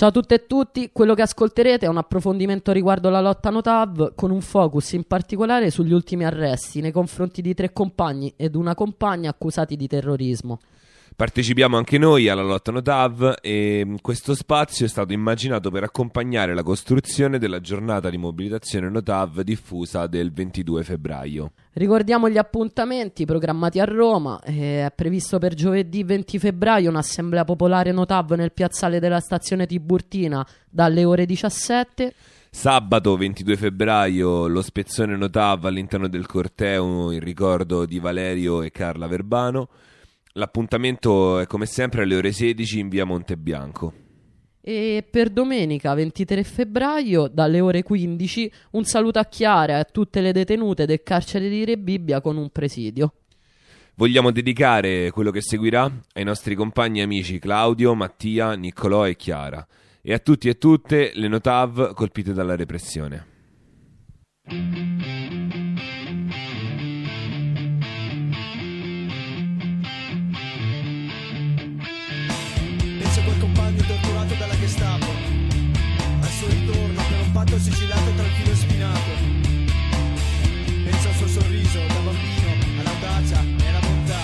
Ciao a tutte e tutti, quello che ascolterete è un approfondimento riguardo la lotta Notav con un focus in particolare sugli ultimi arresti nei confronti di 3 compagni ed una compagna accusati di terrorismo. Partecipiamo anche noi alla lotta Notav e questo spazio è stato immaginato per accompagnare la costruzione della giornata di mobilitazione Notav diffusa del 22 febbraio. Ricordiamo gli appuntamenti programmati a Roma. È previsto per giovedì 20 febbraio un'assemblea popolare Notav nel piazzale della stazione Tiburtina dalle ore 17. Sabato 22 febbraio lo spezzone Notav all'interno del corteo in ricordo di Valerio e Carla Verbano. L'appuntamento è come sempre alle ore 16 in via Montebianco. E per domenica 23 febbraio dalle ore 15 un saluto a Chiara e a tutte le detenute del carcere di Rebibbia con un presidio. Vogliamo dedicare quello che seguirà ai nostri compagni e amici Claudio, Mattia, Niccolò e Chiara e a tutti e tutte le Notav colpite dalla repressione. Quel compagno torturato dalla Gestapo al suo ritorno per un patto sigillato tra il filo spinato. Pensa al suo sorriso da bambino, all'audacia e alla bontà.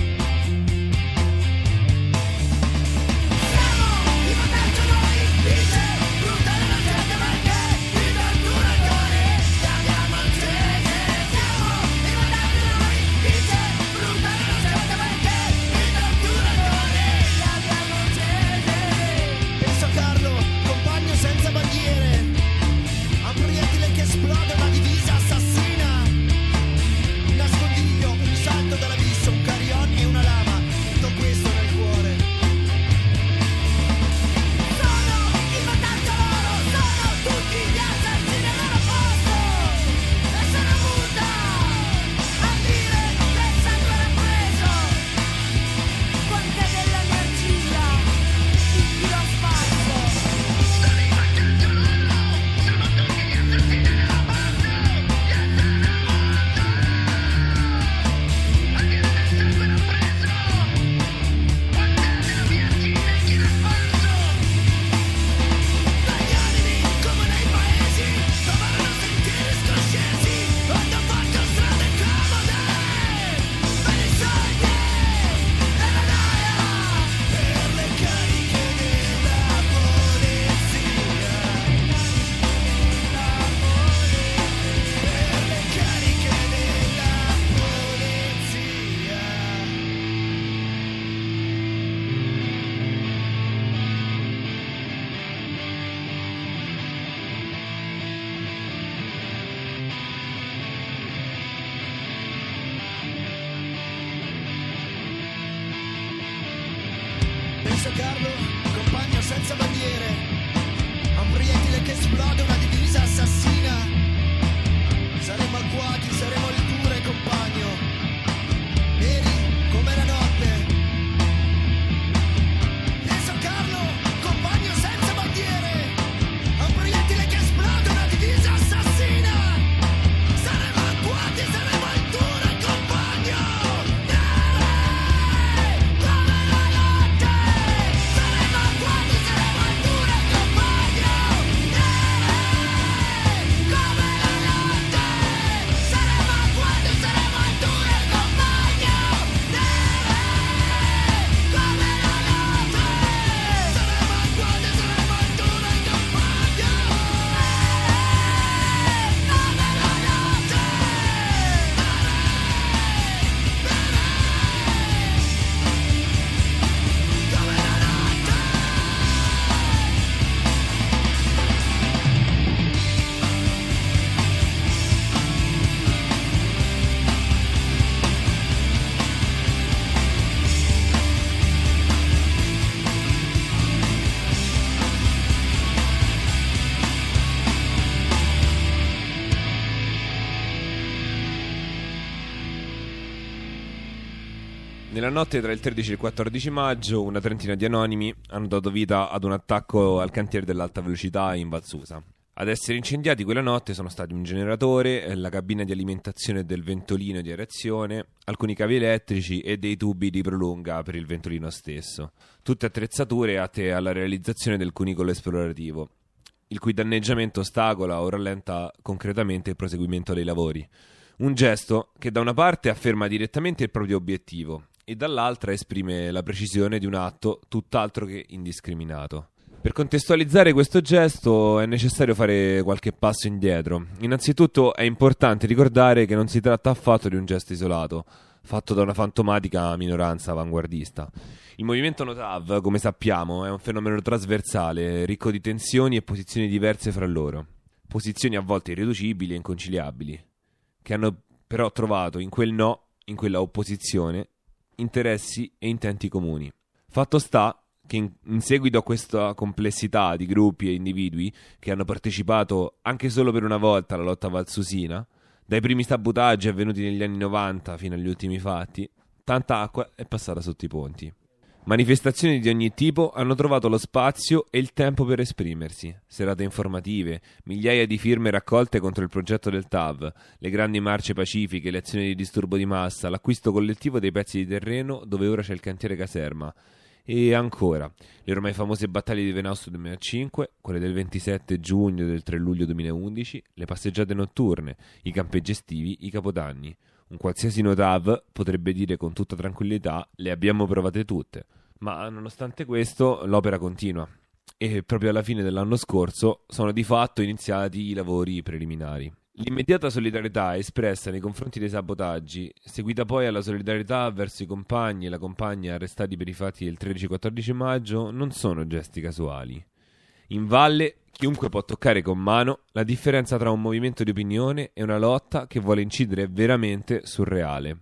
Siamo i vantaggio noi, dice brutale la gente perché ti tortura il cuore, ti abbiamo accese. Siamo i vantaggio noi, dice brutale la gente perché ti tortura il cuore, ti abbiamo accese. Penso a Carlo, compagno senza bandiere, a un proiettile che esplode, una divisa assassina. Un nascondiglio, un salto dall'abisso, un carillon e una lama, tutto questo nel cuore. Sono il vantaggio loro, sono tutti gli assassini al loro posto. E sono muta a dire che il sangue l'ha preso. Quant'è dell'energia in chi lo spazio. Dagli animi come nei paesi trovarono sentieri scoscesi, hanno fatto strade comode per i soldi e la noia, per le cariche della polizia, per le cariche della polizia. Penso a Carlo, compagno senza bandiere, a un proiettile che esplode, una divisa assassina. Saremo agguati, saremo il dure compagno, neri come la notte. Penso a Carlo, compagno senza bandiere, a un proiettile che esplode, una divisa assassina. Saremo agguati, saremo il dure compagno, neri come la notte. Saremo agguati, saremo il dure compagno, neri come la notte. Saremo agguati, saremo il dure compagno, neri come la notte. Saremo agguati, saremo il dure compagno, neri come la notte. Come la notte. Nella notte tra il 13 e il 14 maggio una trentina di anonimi hanno dato vita ad un attacco al cantiere dell'alta velocità in Val Susa. Ad essere incendiati quella notte sono stati un generatore, la cabina di alimentazione del ventolino di aerazione, alcuni cavi elettrici e dei tubi di prolunga per il ventolino stesso. Tutte attrezzature atte alla realizzazione del cunicolo esplorativo, il cui danneggiamento ostacola o rallenta concretamente il proseguimento dei lavori. Un gesto che da una parte afferma direttamente il proprio obiettivo e dall'altra esprime la precisione di un atto tutt'altro che indiscriminato. Per contestualizzare questo gesto è necessario fare qualche passo indietro. Innanzitutto è importante ricordare che non si tratta affatto di un gesto isolato, fatto da una fantomatica minoranza avanguardista. Il movimento Notav, come sappiamo, è un fenomeno trasversale, ricco di tensioni e posizioni diverse fra loro. Posizioni a volte irriducibili e inconciliabili, che hanno però trovato in quel no, in quella opposizione, interessi e intenti comuni. Fatto sta che in seguito a questa complessità di gruppi e individui che hanno partecipato anche solo per una volta alla lotta valsusina, dai primi sabotaggi avvenuti negli anni 90 fino agli ultimi fatti, tanta acqua è passata sotto i ponti. Manifestazioni di ogni tipo hanno trovato lo spazio e il tempo per esprimersi, serate informative, migliaia di firme raccolte contro il progetto del TAV, le grandi marce pacifiche, le azioni di disturbo di massa, l'acquisto collettivo dei pezzi di terreno dove ora c'è il cantiere caserma. E ancora, le ormai famose battaglie di Venaustro 2005, quelle del 27 giugno e del 3 luglio 2011, le passeggiate notturne, i campeggi estivi, i capodanni. Un qualsiasi Notav potrebbe dire con tutta tranquillità: le abbiamo provate tutte. Ma nonostante questo l'opera continua e proprio alla fine dell'anno scorso sono di fatto iniziati i lavori preliminari. L'immediata solidarietà espressa nei confronti dei sabotaggi, seguita poi alla solidarietà verso i compagni e la compagna arrestati per i fatti del 13-14 maggio, non sono gesti casuali. In valle chiunque può toccare con mano la differenza tra un movimento di opinione e una lotta che vuole incidere veramente sul reale.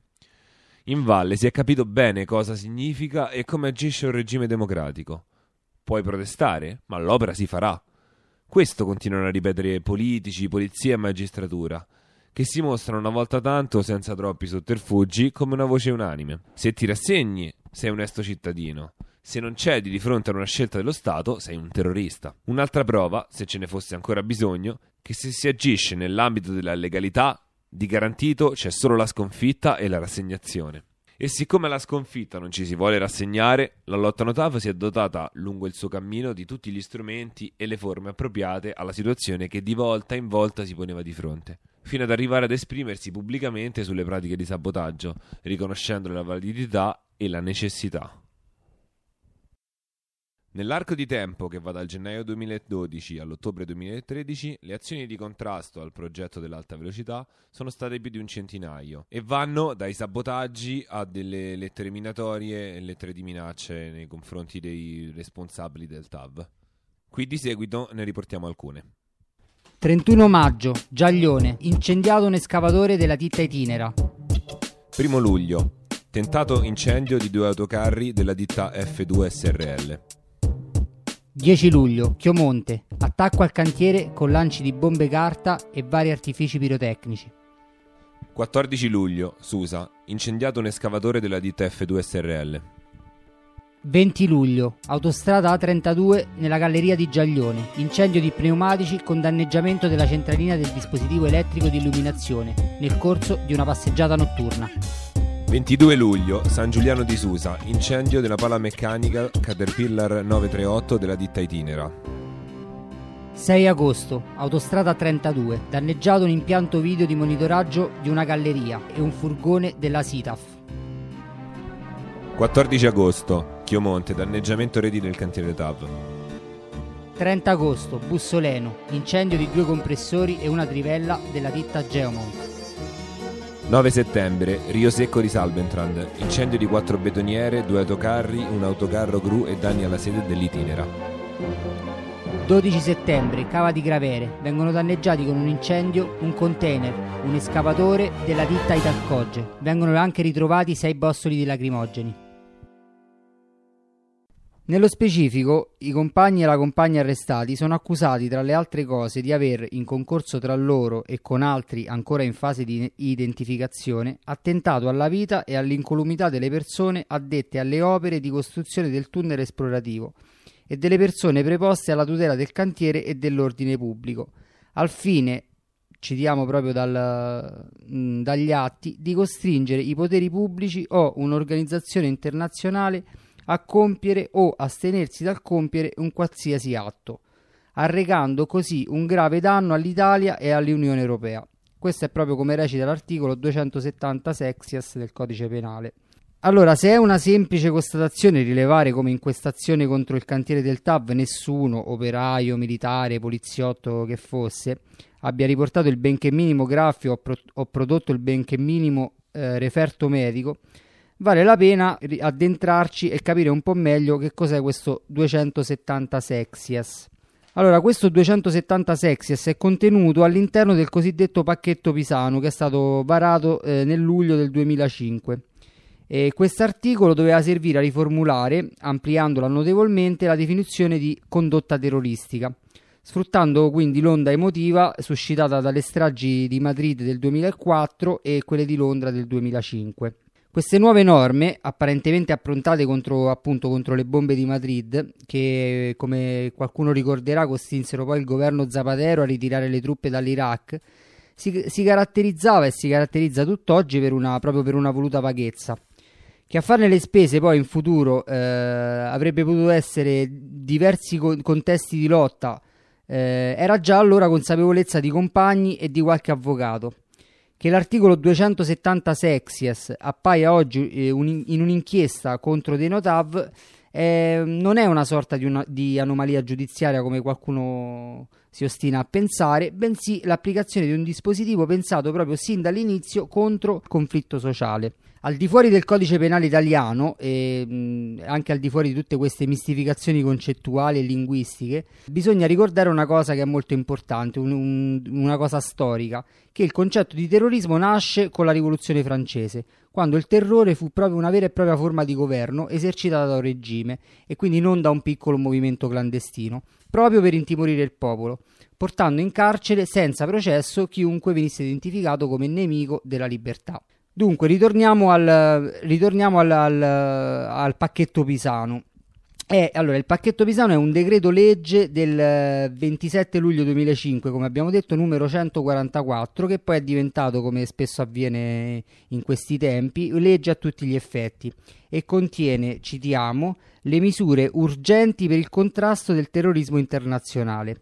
In valle si è capito bene cosa significa e come agisce un regime democratico. Puoi protestare, ma l'opera si farà. Questo continuano a ripetere politici, polizia e magistratura, che si mostrano una volta tanto, senza troppi sotterfugi, come una voce unanime. Se ti rassegni, sei un onesto cittadino. Se non cedi di fronte a una scelta dello Stato, sei un terrorista. Un'altra prova, se ce ne fosse ancora bisogno, che se si agisce nell'ambito della legalità, di garantito c'è solo la sconfitta e la rassegnazione. E siccome alla sconfitta non ci si vuole rassegnare, la lotta Notav si è dotata lungo il suo cammino di tutti gli strumenti e le forme appropriate alla situazione che di volta in volta si poneva di fronte, fino ad arrivare ad esprimersi pubblicamente sulle pratiche di sabotaggio, riconoscendone la validità e la necessità. Nell'arco di tempo che va dal gennaio 2012 all'ottobre 2013, le azioni di contrasto al progetto dell'alta velocità sono state più di un centinaio e vanno dai sabotaggi a delle lettere minatorie e lettere di minacce nei confronti dei responsabili del TAV. Qui di seguito ne riportiamo alcune. 31 maggio, Giaglione, incendiato un escavatore della ditta Itinera. 1 luglio, tentato incendio di 2 autocarri della ditta F2 SRL. 10 luglio, Chiomonte, attacco al cantiere con lanci di bombe carta e vari artifici pirotecnici. 14 luglio, Susa, incendiato un escavatore della ditta F2 SRL. 20 luglio, autostrada A32 nella galleria di Giaglione, incendio di pneumatici con danneggiamento della centralina del dispositivo elettrico di illuminazione nel corso di una passeggiata notturna. 22 luglio, San Giuliano di Susa, incendio della pala meccanica Caterpillar 938 della ditta Itinera. 6 agosto, autostrada 32, danneggiato un impianto video di monitoraggio di una galleria e un furgone della SITAF. 14 agosto, Chiomonte, danneggiamento reti del cantiere TAV. 30 agosto, Bussoleno, incendio di 2 compressori e una trivella della ditta Geomont. 9 settembre, Rio Secco di Salbentrand, incendio di 4 betoniere, 2 autocarri, un autocarro gru e danni alla sede dell'Itinera. 12 settembre, Cava di Gravere, vengono danneggiati con un incendio un container, un escavatore della ditta Italcoge. Vengono anche ritrovati 6 bossoli di lacrimogeni. Nello specifico, i compagni e la compagna arrestati sono accusati, tra le altre cose, di aver, in concorso tra loro e con altri ancora in fase di identificazione, attentato alla vita e all'incolumità delle persone addette alle opere di costruzione del tunnel esplorativo e delle persone preposte alla tutela del cantiere e dell'ordine pubblico, al fine, citiamo proprio dagli atti, di costringere i poteri pubblici o un'organizzazione internazionale a compiere o astenersi dal compiere un qualsiasi atto, arrecando così un grave danno all'Italia e all'Unione Europea. Questo è proprio come recita l'articolo 270 sexies del Codice Penale. Allora, se è una semplice constatazione rilevare come in questa azione contro il cantiere del TAV nessuno, operaio, militare, poliziotto che fosse, abbia riportato il benché minimo graffio o prodotto il benché minimo referto medico, vale la pena addentrarci e capire un po' meglio che cos'è questo 270 sexies. Allora, questo 270 sexies è contenuto all'interno del cosiddetto pacchetto Pisanu che è stato varato nel luglio del 2005. E quest'articolo doveva servire a riformulare, ampliandola notevolmente, la definizione di condotta terroristica, sfruttando quindi l'onda emotiva suscitata dalle stragi di Madrid del 2004 e quelle di Londra del 2005. Queste nuove norme, apparentemente approntate contro le bombe di Madrid, che come qualcuno ricorderà costrinsero poi il governo Zapatero a ritirare le truppe dall'Iraq, si caratterizzava e si caratterizza tutt'oggi proprio per una voluta vaghezza. Che a farne le spese poi in futuro avrebbe potuto essere diversi contesti di lotta, era già allora consapevolezza di compagni e di qualche avvocato. Che l'articolo 270 sexies appaia oggi in un'inchiesta contro dei Notav non è una sorta di anomalia giudiziaria come qualcuno si ostina a pensare, bensì l'applicazione di un dispositivo pensato proprio sin dall'inizio contro il conflitto sociale. Al di fuori del codice penale italiano e anche al di fuori di tutte queste mistificazioni concettuali e linguistiche, bisogna ricordare una cosa che è molto importante, una cosa storica, che il concetto di terrorismo nasce con la Rivoluzione francese, quando il terrore fu proprio una vera e propria forma di governo esercitata da un regime e quindi non da un piccolo movimento clandestino, proprio per intimorire il popolo, portando in carcere senza processo chiunque venisse identificato come nemico della libertà. Dunque, ritorniamo al pacchetto Pisanu. Allora, il pacchetto Pisanu è un decreto legge del 27 luglio 2005, come abbiamo detto, numero 144, che poi è diventato, come spesso avviene in questi tempi, legge a tutti gli effetti e contiene, citiamo, le misure urgenti per il contrasto del terrorismo internazionale.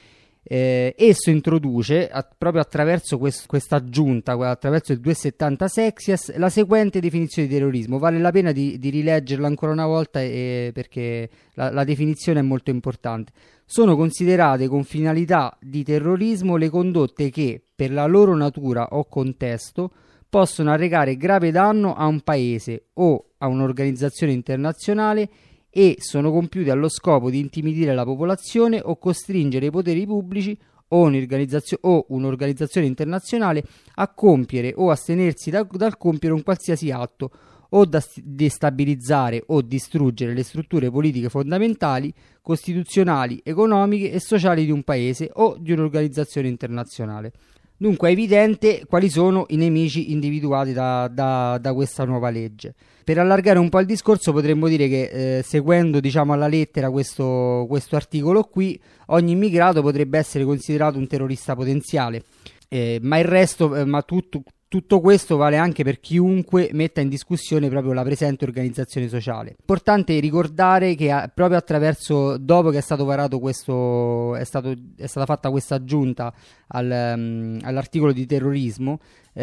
Esso introduce proprio attraverso questa aggiunta, attraverso il 270 sexies, la seguente definizione di terrorismo. Vale la pena di rileggerla ancora una volta perché la definizione è molto importante. Sono considerate con finalità di terrorismo le condotte che, per la loro natura o contesto, possono arrecare grave danno a un paese o a un'organizzazione internazionale e sono compiute allo scopo di intimidire la popolazione o costringere i poteri pubblici o un'organizzazione internazionale a compiere o astenersi dal compiere un qualsiasi atto o da destabilizzare o distruggere le strutture politiche fondamentali, costituzionali, economiche e sociali di un paese o di un'organizzazione internazionale. Dunque è evidente quali sono i nemici individuati da questa nuova legge. Per allargare un po' il discorso potremmo dire che seguendo alla lettera questo articolo qui, ogni immigrato potrebbe essere considerato un terrorista potenziale, ma il resto, tutto questo vale anche per chiunque metta in discussione proprio la presente organizzazione sociale. Importante ricordare che proprio dopo che è stato varato è stata fatta questa aggiunta all'articolo di terrorismo,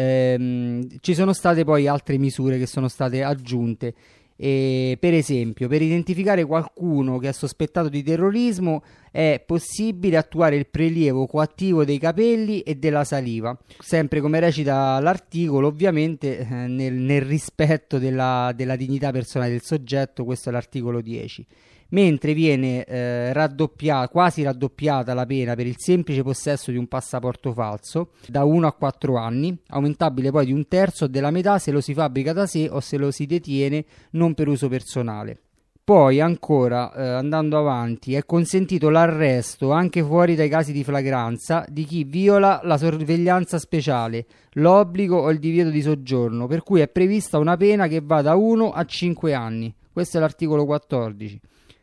ci sono state poi altre misure che sono state aggiunte. Per esempio, per identificare qualcuno che è sospettato di terrorismo è possibile attuare il prelievo coattivo dei capelli e della saliva, sempre come recita l'articolo, ovviamente nel rispetto della dignità personale del soggetto. Questo è l'articolo 10. Mentre viene quasi raddoppiata la pena per il semplice possesso di un passaporto falso da 1 a 4 anni, aumentabile poi di 1/3 o della metà se lo si fabbrica da sé o se lo si detiene non per uso personale. Poi ancora, andando avanti, è consentito l'arresto anche fuori dai casi di flagranza di chi viola la sorveglianza speciale, l'obbligo o il divieto di soggiorno, per cui è prevista una pena che va da 1 a 5 anni. Questo è l'articolo 14.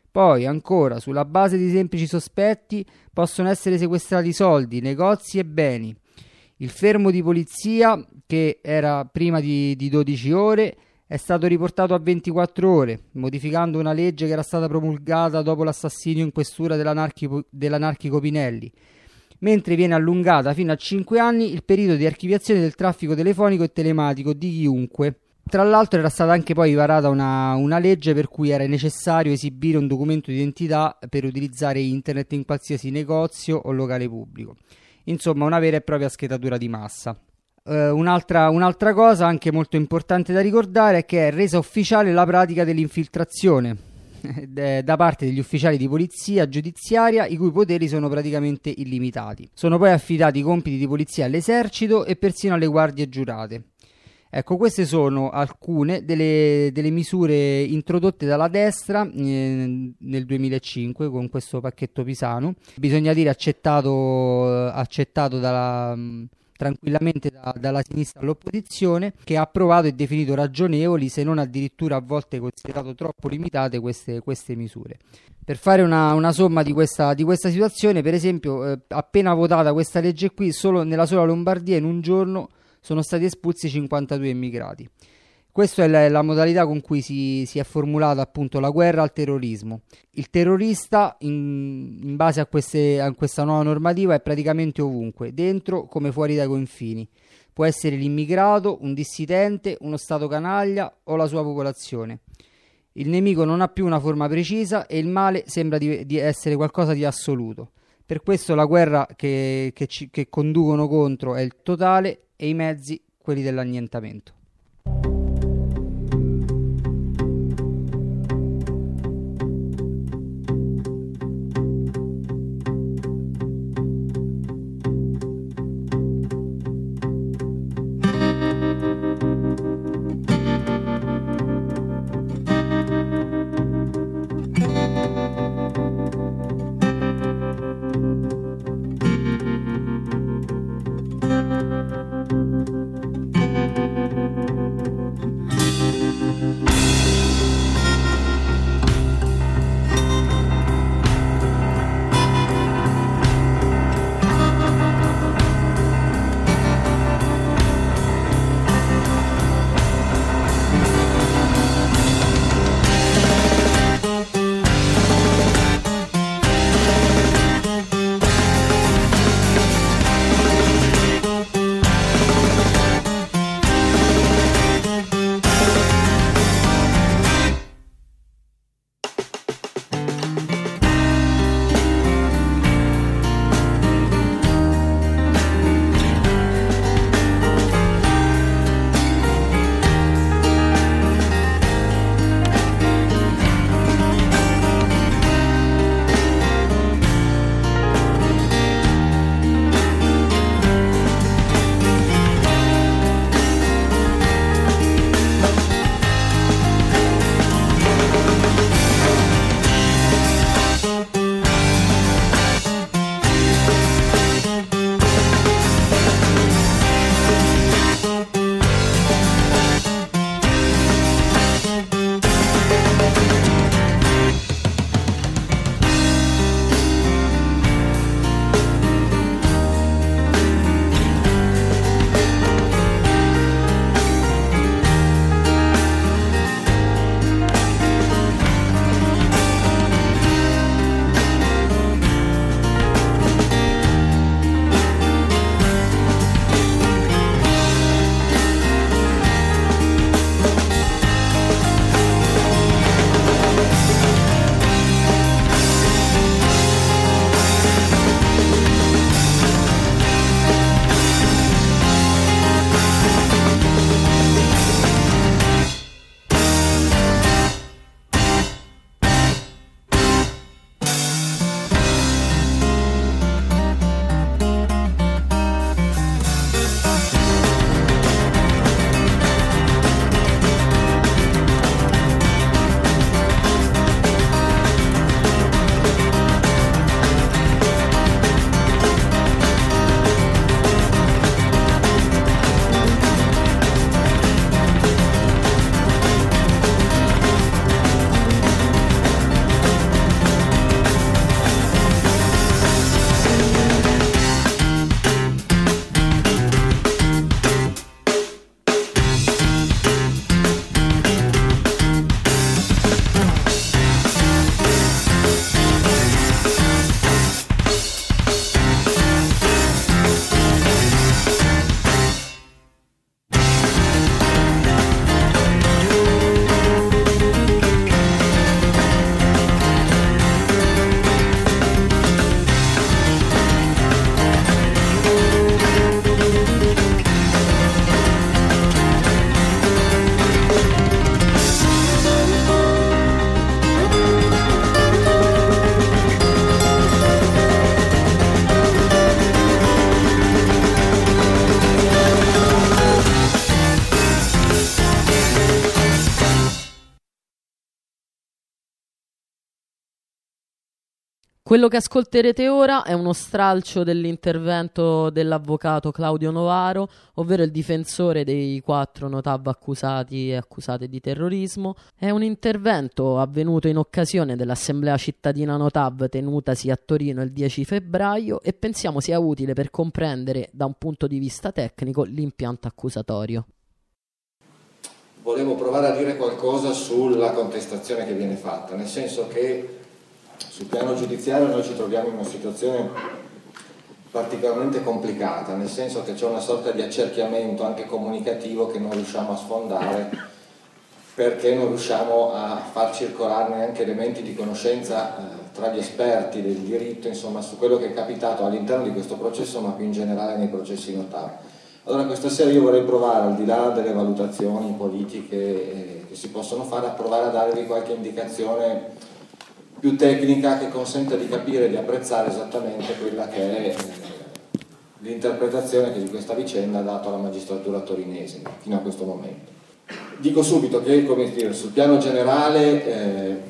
Poi, ancora, sulla base di semplici sospetti possono essere sequestrati soldi, negozi e beni. Il fermo di polizia, che era prima di 12 ore, è stato riportato a 24 ore, modificando una legge che era stata promulgata dopo l'assassinio in questura dell'anarchico Pinelli, mentre viene allungata fino a 5 anni il periodo di archiviazione del traffico telefonico e telematico di chiunque. Tra l'altro era stata anche poi varata una legge per cui era necessario esibire un documento di identità per utilizzare internet in qualsiasi negozio o locale pubblico. Insomma, una vera e propria schedatura di massa. Un'altra cosa anche molto importante da ricordare è che è resa ufficiale la pratica dell'infiltrazione da parte degli ufficiali di polizia giudiziaria, i cui poteri sono praticamente illimitati. Sono poi affidati i compiti di polizia all'esercito e persino alle guardie giurate. Ecco, queste sono alcune delle misure introdotte dalla destra nel 2005 con questo pacchetto Pisanu. Bisogna dire accettato tranquillamente dalla sinistra all'opposizione, che ha approvato e definito ragionevoli, se non addirittura a volte considerato troppo limitate queste misure. Per fare una somma di questa situazione, per esempio, appena votata questa legge qui, nella sola Lombardia in un giorno sono stati espulsi 52 immigrati. Questa è la modalità con cui si è formulata appunto la guerra al terrorismo. Il terrorista, in base a questa nuova normativa, è praticamente ovunque, dentro come fuori dai confini. Può essere l'immigrato, un dissidente, uno stato canaglia o la sua popolazione. Il nemico non ha più una forma precisa e il male sembra di essere qualcosa di assoluto. Per questo la guerra che conducono contro è il totale e i mezzi quelli dell'annientamento. Quello che ascolterete ora è uno stralcio dell'intervento dell'avvocato Claudio Novaro, ovvero il difensore dei 4 Notav accusati e accusate di terrorismo. È un intervento avvenuto in occasione dell'Assemblea cittadina Notav tenutasi a Torino il 10 febbraio e pensiamo sia utile per comprendere da un punto di vista tecnico l'impianto accusatorio. Volevo provare a dire qualcosa sulla contestazione che viene fatta, nel senso che sul piano giudiziario noi ci troviamo in una situazione particolarmente complicata, nel senso che c'è una sorta di accerchiamento anche comunicativo che non riusciamo a sfondare perché non riusciamo a far circolare neanche elementi di conoscenza tra gli esperti del diritto, insomma, su quello che è capitato all'interno di questo processo, ma più in generale nei processi notavi. Allora questa sera io vorrei provare, al di là delle valutazioni politiche che si possono fare, a provare a darvi qualche indicazione più tecnica che consenta di capire e di apprezzare esattamente quella che è l'interpretazione che di questa vicenda ha dato la magistratura torinese fino a questo momento. Dico subito che, come dire, sul piano generale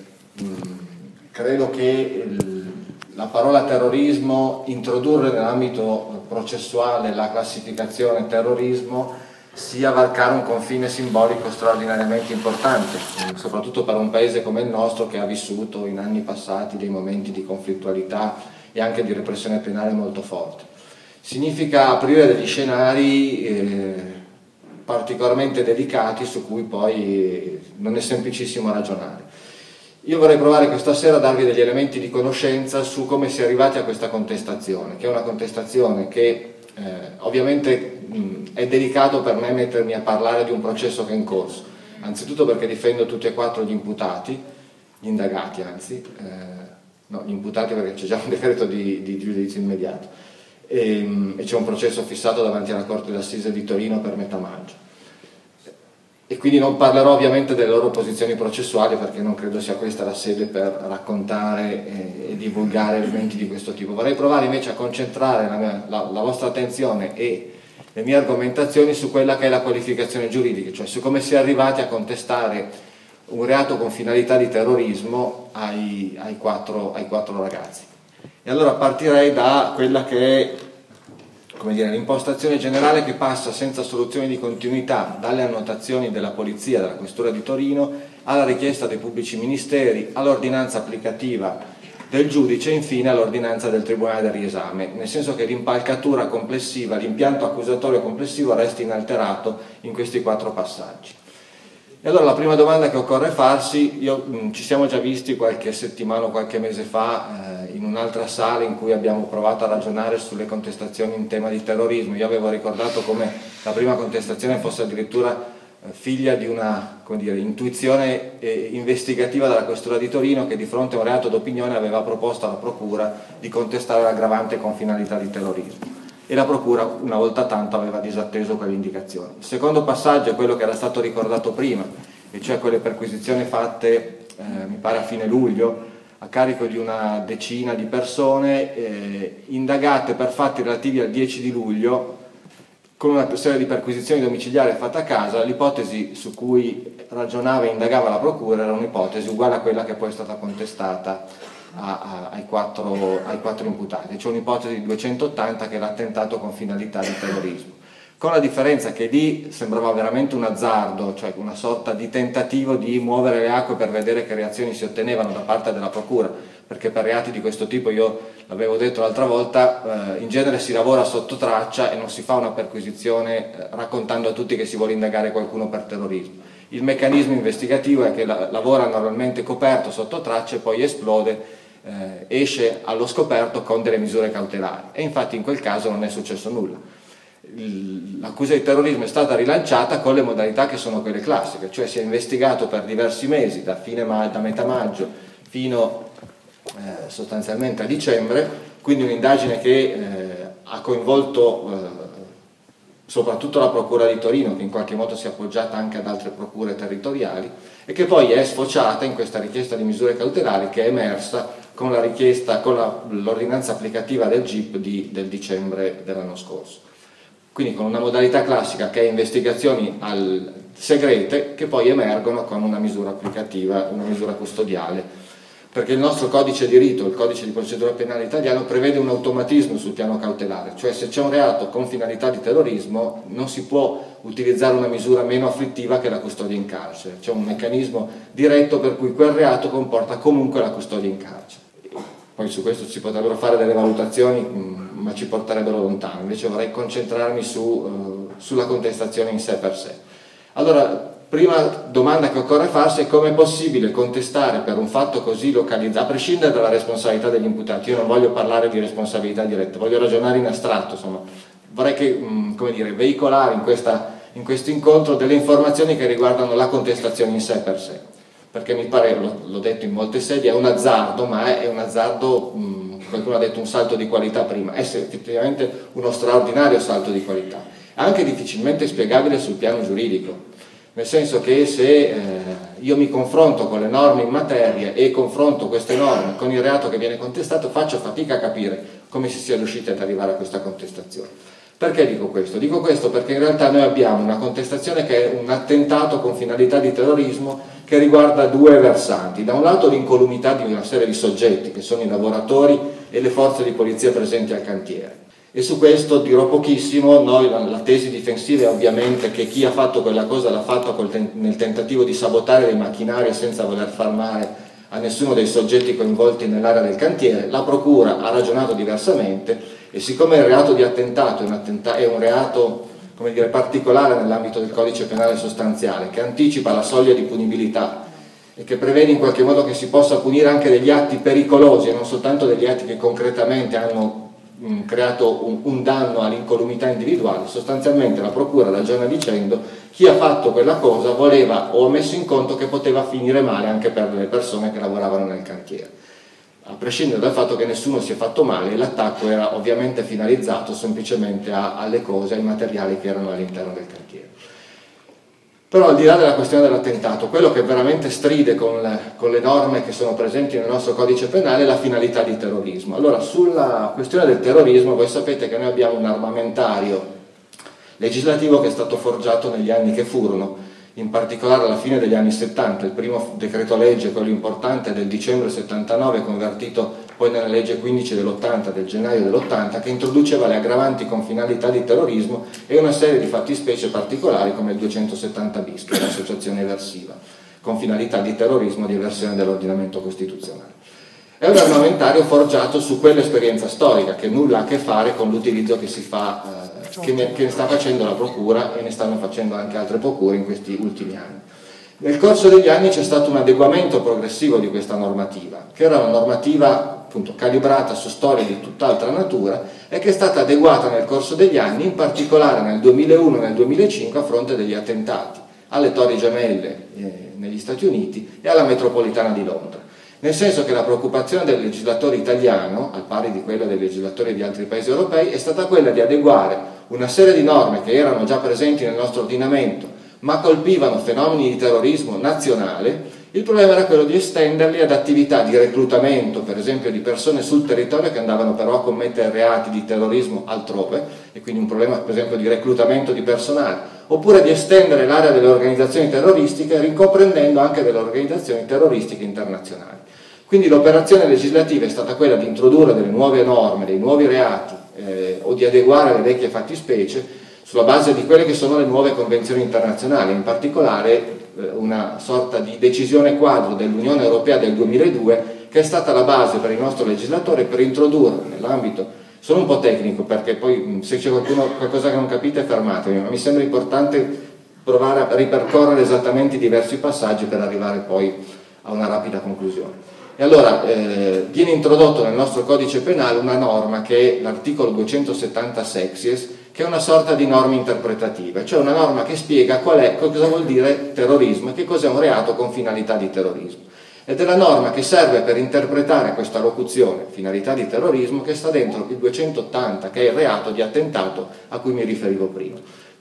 credo che la parola terrorismo, introdurre nell'ambito processuale la classificazione terrorismo, sia varcare un confine simbolico straordinariamente importante, soprattutto per un paese come il nostro che ha vissuto in anni passati dei momenti di conflittualità e anche di repressione penale molto forti. Significa aprire degli scenari particolarmente delicati su cui poi non è semplicissimo ragionare. Io vorrei provare questa sera a darvi degli elementi di conoscenza su come si è arrivati a questa contestazione, che è una contestazione che ovviamente è delicato per me mettermi a parlare di un processo che è in corso, anzitutto perché difendo tutti e 4 gli imputati, gli indagati anzi, no, gli imputati perché c'è già un decreto di giudizio immediato e c'è un processo fissato davanti alla Corte d'Assise di Torino per metà maggio. E quindi non parlerò ovviamente delle loro posizioni processuali perché non credo sia questa la sede per raccontare e divulgare elementi di questo tipo. Vorrei provare invece a concentrare la vostra attenzione e le mie argomentazioni su quella che è la qualificazione giuridica, cioè su come si è arrivati a contestare un reato con finalità di terrorismo ai 4 ragazzi. E allora partirei da quella che è, come dire, l'impostazione generale che passa senza soluzione di continuità dalle annotazioni della polizia, della questura di Torino, alla richiesta dei pubblici ministeri, all'ordinanza applicativa del giudice e infine all'ordinanza del tribunale del riesame, nel senso che l'impalcatura complessiva, l'impianto accusatorio complessivo resti inalterato in questi 4 passaggi. E allora la prima domanda che occorre farsi, ci siamo già visti qualche settimana o qualche mese fa in un'altra sala in cui abbiamo provato a ragionare sulle contestazioni in tema di terrorismo. Io avevo ricordato come la prima contestazione fosse addirittura figlia di una, come dire, intuizione investigativa della questura di Torino che di fronte a un reato d'opinione aveva proposto alla procura di contestare l'aggravante con finalità di terrorismo. E la procura una volta tanto aveva disatteso quelle indicazioni. Il secondo passaggio è quello che era stato ricordato prima, e cioè quelle perquisizioni fatte, mi pare a fine luglio, a carico di una decina di persone, indagate per fatti relativi al 10 di luglio, con una serie di perquisizioni domiciliari fatte a casa. L'ipotesi su cui ragionava e indagava la procura era un'ipotesi uguale a quella che poi è stata contestata ai 4 imputati, cioè un'ipotesi di 280 che è l'attentato con finalità di terrorismo, con la differenza che lì sembrava veramente un azzardo, cioè una sorta di tentativo di muovere le acque per vedere che reazioni si ottenevano da parte della procura, perché per reati di questo tipo, io l'avevo detto l'altra volta, in genere si lavora sotto traccia e non si fa una perquisizione raccontando a tutti che si vuole indagare qualcuno per terrorismo. Il meccanismo investigativo è che lavora normalmente coperto sotto traccia e poi esplode, esce allo scoperto con delle misure cautelari, e infatti in quel caso non è successo nulla. L'accusa di terrorismo è stata rilanciata con le modalità che sono quelle classiche, cioè si è investigato per diversi mesi, da metà maggio fino sostanzialmente a dicembre, quindi un'indagine che ha coinvolto soprattutto la Procura di Torino, che in qualche modo si è appoggiata anche ad altre procure territoriali, e che poi è sfociata in questa richiesta di misure cautelari che è emersa con la richiesta, con l'ordinanza applicativa del GIP del dicembre dell'anno scorso. Quindi con una modalità classica che è investigazioni segrete che poi emergono con una misura applicativa, una misura custodiale perché il nostro codice di rito, il codice di procedura penale italiano, prevede un automatismo sul piano cautelare, cioè se c'è un reato con finalità di terrorismo non si può utilizzare una misura meno afflittiva che la custodia in carcere, c'è un meccanismo diretto per cui quel reato comporta comunque la custodia in carcere. Poi su questo si potrebbero fare delle valutazioni, ma ci porterebbero lontano, invece vorrei concentrarmi sulla contestazione in sé per sé. Allora, prima domanda che occorre farsi è come è possibile contestare per un fatto così localizzato, a prescindere dalla responsabilità degli imputati. Io non voglio parlare di responsabilità diretta, voglio ragionare in astratto, insomma. Vorrei che, veicolare in questo incontro delle informazioni che riguardano la contestazione in sé per sé, perché mi pare, l'ho detto in molte sedi, è un azzardo, ma è un azzardo, qualcuno ha detto un salto di qualità prima, è effettivamente uno straordinario salto di qualità, anche difficilmente spiegabile sul piano giuridico. Nel senso che se io mi confronto con le norme in materia e confronto queste norme con il reato che viene contestato, faccio fatica a capire come si sia riusciti ad arrivare a questa contestazione. Perché dico questo? Dico questo perché in realtà noi abbiamo una contestazione che è un attentato con finalità di terrorismo che riguarda due versanti. Da un lato l'incolumità di una serie di soggetti che sono i lavoratori e le forze di polizia presenti al cantiere. E su questo dirò pochissimo. Noi la tesi difensiva è ovviamente che chi ha fatto quella cosa l'ha fatto nel tentativo di sabotare dei macchinari senza voler far male a nessuno dei soggetti coinvolti nell'area del cantiere. La procura ha ragionato diversamente e siccome il reato di attentato è un reato particolare nell'ambito del codice penale sostanziale, che anticipa la soglia di punibilità e che prevede in qualche modo che si possa punire anche degli atti pericolosi e non soltanto degli atti che concretamente hanno creato un danno all'incolumità individuale, sostanzialmente la procura ragiona dicendo chi ha fatto quella cosa voleva o ha messo in conto che poteva finire male anche per le persone che lavoravano nel cantiere, a prescindere dal fatto che nessuno si è fatto male e l'attacco era ovviamente finalizzato semplicemente alle cose, ai materiali che erano all'interno del cantiere. Però al di là della questione dell'attentato, quello che veramente stride con le norme che sono presenti nel nostro codice penale è la finalità di terrorismo. Allora, sulla questione del terrorismo, voi sapete che noi abbiamo un armamentario legislativo che è stato forgiato negli anni che furono, in particolare alla fine degli anni 70, il primo decreto legge, quello importante, del dicembre 79, convertito poi nella legge 15 dell'80, del gennaio dell'80, che introduceva le aggravanti con finalità di terrorismo e una serie di fattispecie particolari come il 270 bis, che è l'associazione eversiva, con finalità di terrorismo di eversione dell'ordinamento costituzionale. È un armamentario forgiato su quell'esperienza storica che nulla ha a che fare con l'utilizzo che si fa, che ne sta facendo la procura e ne stanno facendo anche altre procure in questi ultimi anni. Nel corso degli anni c'è stato un adeguamento progressivo di questa normativa, che era una normativa appunto calibrata su storie di tutt'altra natura e che è stata adeguata nel corso degli anni, in particolare nel 2001 e nel 2005 a fronte degli attentati alle Torri Gemelle negli Stati Uniti e alla metropolitana di Londra. Nel senso che la preoccupazione del legislatore italiano, al pari di quella dei legislatori di altri paesi europei, è stata quella di adeguare una serie di norme che erano già presenti nel nostro ordinamento, ma colpivano fenomeni di terrorismo nazionale. Il problema era quello di estenderli ad attività di reclutamento, per esempio, di persone sul territorio che andavano però a commettere reati di terrorismo altrove, e quindi un problema, per esempio, di reclutamento di personale, oppure di estendere l'area delle organizzazioni terroristiche ricomprendendo anche delle organizzazioni terroristiche internazionali. Quindi l'operazione legislativa è stata quella di introdurre delle nuove norme, dei nuovi reati o di adeguare le vecchie fattispecie sulla base di quelle che sono le nuove convenzioni internazionali, in particolare una sorta di decisione quadro dell'Unione Europea del 2002 che è stata la base per il nostro legislatore per introdurre nell'ambito, sono un po' tecnico perché poi se c'è qualcosa che non capite fermatevi, ma mi sembra importante provare a ripercorrere esattamente i diversi passaggi per arrivare poi a una rapida conclusione. E allora viene introdotto nel nostro codice penale una norma che è l'articolo 270 sexies, che è una sorta di norma interpretativa, cioè una norma che spiega cosa vuol dire terrorismo e che cos'è un reato con finalità di terrorismo. Ed è la norma che serve per interpretare questa locuzione, finalità di terrorismo, che sta dentro il 280, che è il reato di attentato a cui mi riferivo prima.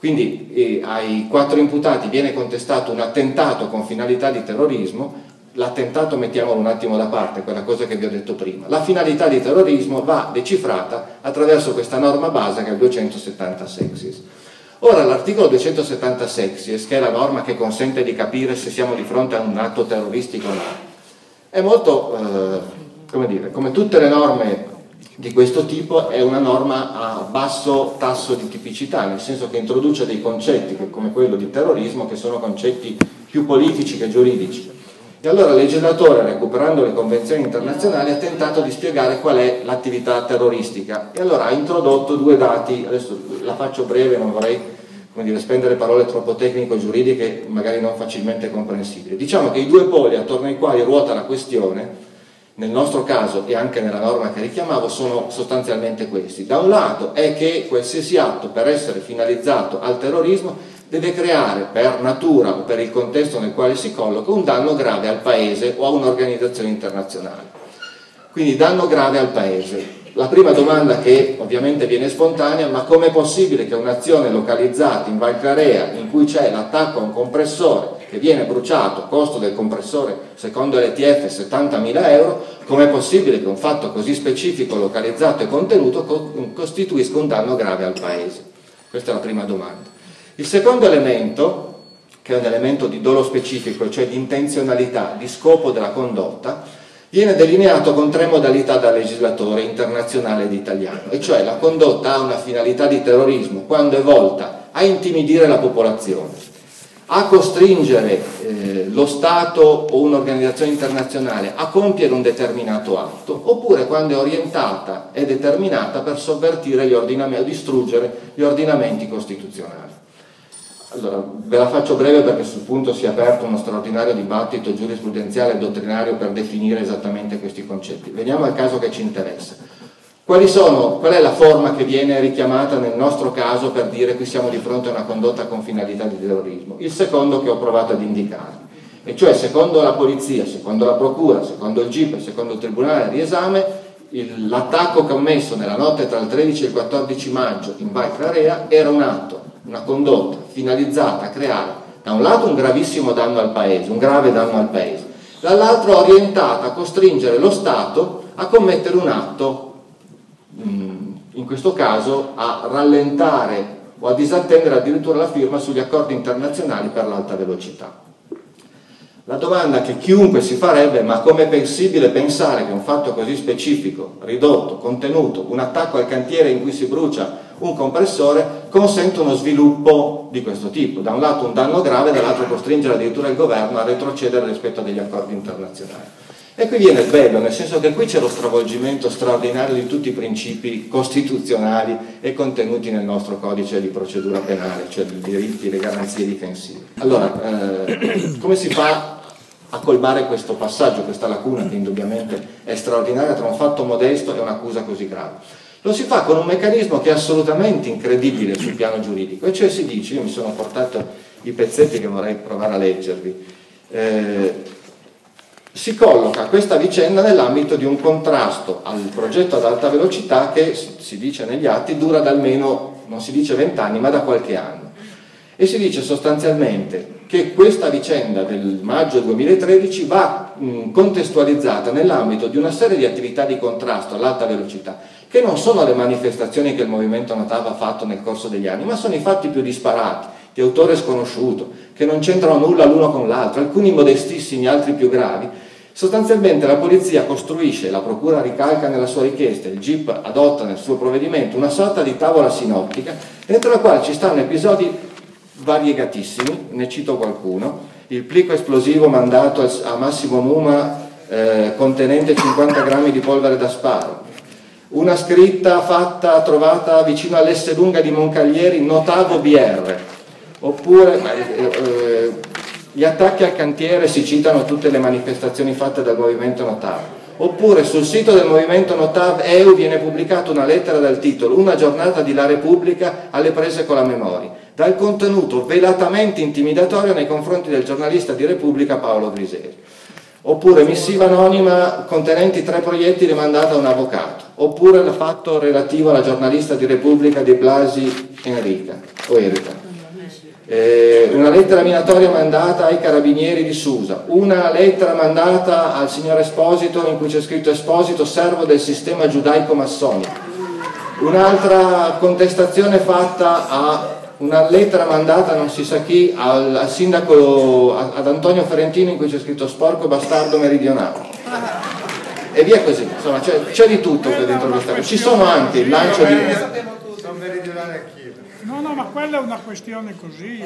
Quindi ai 4 imputati viene contestato un attentato con finalità di terrorismo. L'attentato mettiamolo un attimo da parte, quella cosa che vi ho detto prima. La finalità di terrorismo va decifrata attraverso questa norma base che è il 270 sexies. Ora l'articolo 270 sexies, che è la norma che consente di capire se siamo di fronte a un atto terroristico o no, È molto, come dire, come tutte le norme di questo tipo, è una norma a basso tasso di tipicità, nel senso che introduce dei concetti come quello di terrorismo, che sono concetti più politici che giuridici. E allora il legislatore, recuperando le convenzioni internazionali, ha tentato di spiegare qual è l'attività terroristica, e allora ha introdotto due dati. Adesso la faccio breve, non vorrei, come dire, spendere parole troppo tecnico-giuridiche, magari non facilmente comprensibili. Diciamo che i due poli attorno ai quali ruota la questione, nel nostro caso e anche nella norma che richiamavo, sono sostanzialmente questi. Da un lato è che qualsiasi atto, per essere finalizzato al terrorismo, deve creare per natura o per il contesto nel quale si colloca un danno grave al Paese o a un'organizzazione internazionale. Quindi danno grave al Paese. La prima domanda che ovviamente viene spontanea: ma com'è possibile che un'azione localizzata in Val Clarea, in cui c'è l'attacco a un compressore che viene bruciato, costo del compressore secondo l'ETF 70.000 euro, com'è possibile che un fatto così specifico, localizzato e contenuto costituisca un danno grave al Paese? Questa è la prima domanda. Il secondo elemento, che è un elemento di dolo specifico, cioè di intenzionalità, di scopo della condotta, viene delineato con tre modalità dal legislatore internazionale ed italiano, e cioè la condotta ha una finalità di terrorismo quando è volta a intimidire la popolazione, a costringere lo Stato o un'organizzazione internazionale a compiere un determinato atto, oppure quando è orientata e determinata per sovvertire gli ordinamenti o distruggere gli ordinamenti costituzionali. Allora, ve la faccio breve perché sul punto si è aperto uno straordinario dibattito giurisprudenziale e dottrinario per definire esattamente questi concetti. Veniamo al caso che ci interessa. Qual è la forma che viene richiamata nel nostro caso per dire qui siamo di fronte a una condotta con finalità di terrorismo? Il secondo che ho provato ad indicare, e cioè secondo la polizia, secondo la procura, secondo il GIP e secondo il tribunale di esame, l'attacco commesso nella notte tra il 13 e il 14 maggio in Val Clarea era un atto, una condotta finalizzata a creare da un lato un gravissimo danno al Paese, un grave danno al Paese, dall'altro orientata a costringere lo Stato a commettere un atto, in questo caso a rallentare o a disattendere addirittura la firma sugli accordi internazionali per l'alta velocità. La domanda che chiunque si farebbe è: ma com'è possibile pensare che un fatto così specifico, ridotto, contenuto, un attacco al cantiere in cui si brucia un compressore, consente uno sviluppo di questo tipo? Da un lato un danno grave, dall'altro costringere addirittura il governo a retrocedere rispetto degli accordi internazionali. E qui viene il bello, nel senso che qui c'è lo stravolgimento straordinario di tutti i principi costituzionali e contenuti nel nostro codice di procedura penale, cioè i diritti e le garanzie difensive. Allora, come si fa a colmare questo passaggio, questa lacuna che indubbiamente è straordinaria tra un fatto modesto e un'accusa così grave? Lo si fa con un meccanismo che è assolutamente incredibile sul piano giuridico, e cioè si dice, io mi sono portato i pezzetti che vorrei provare a leggervi, si colloca questa vicenda nell'ambito di un contrasto al progetto ad alta velocità che, si dice negli atti, dura da almeno, non si dice 20 anni, ma da qualche anno. E si dice sostanzialmente che questa vicenda del maggio 2013 va contestualizzata nell'ambito di una serie di attività di contrasto all'alta velocità, che non sono le manifestazioni che il movimento Notav ha fatto nel corso degli anni, ma sono i fatti più disparati, di autore sconosciuto, che non c'entrano nulla l'uno con l'altro, alcuni modestissimi, altri più gravi. Sostanzialmente la polizia costruisce, la procura ricalca nella sua richiesta, il GIP adotta nel suo provvedimento una sorta di tavola sinottica dentro la quale ci stanno episodi variegatissimi, ne cito qualcuno: il plico esplosivo mandato a Massimo Numa contenente 50 grammi di polvere da sparo, una scritta trovata vicino all'Esselunga di Moncaglieri, Notavo BR, oppure gli attacchi al cantiere, si citano tutte le manifestazioni fatte dal movimento Notav, oppure sul sito del movimento Notav EU viene pubblicata una lettera dal titolo "Una giornata di La Repubblica alle prese con la memoria", dal contenuto velatamente intimidatorio nei confronti del giornalista di Repubblica Paolo Griseri, oppure missiva anonima contenenti 3 proiettili mandata a un avvocato, oppure il fatto relativo alla giornalista di Repubblica di Blasi Erika, una lettera minatoria mandata ai carabinieri di Susa, una lettera mandata al signor Esposito in cui c'è scritto "Esposito, servo del sistema giudaico-massonico", un'altra contestazione fatta a una lettera mandata non si sa chi al sindaco, ad Antonio Ferentino, in cui c'è scritto "sporco bastardo meridionale", e via così. Insomma, c'è di tutto dentro questa. Ci sono anche il lancio di... No, ma quella è una questione così.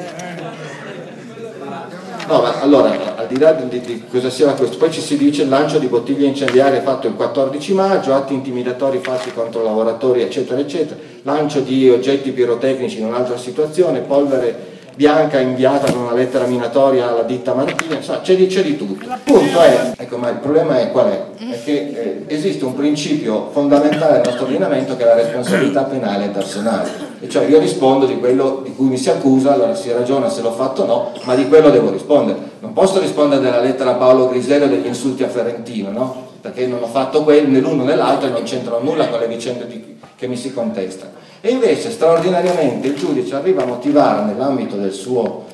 No, ma allora, al di là di cosa sia questo, poi ci si dice il lancio di bottiglie incendiarie fatto il 14 maggio, atti intimidatori fatti contro lavoratori, eccetera, eccetera, lancio di oggetti pirotecnici in un'altra situazione, polvere bianca inviata con una lettera minatoria alla ditta Martina, insomma, c'è di tutto. Il punto è, ecco, ma il problema è qual è? È che esiste un principio fondamentale del nostro ordinamento che è la responsabilità penale personale, e cioè io rispondo di quello di cui mi si accusa, allora si ragiona se l'ho fatto o no, ma di quello devo rispondere. Non posso rispondere della lettera a Paolo Grisello degli insulti a Ferentino, no? Perché non ho fatto quello né l'uno né l'altro e non c'entrano nulla con le vicende che mi si contestano. E invece straordinariamente il giudice arriva a motivare nell'ambito della sua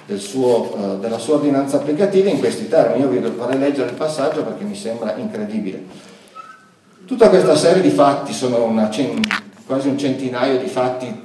ordinanza applicativa in questi termini. Io vi vorrei leggere il passaggio perché mi sembra incredibile. Tutta questa serie di fatti, sono quasi un centinaio di fatti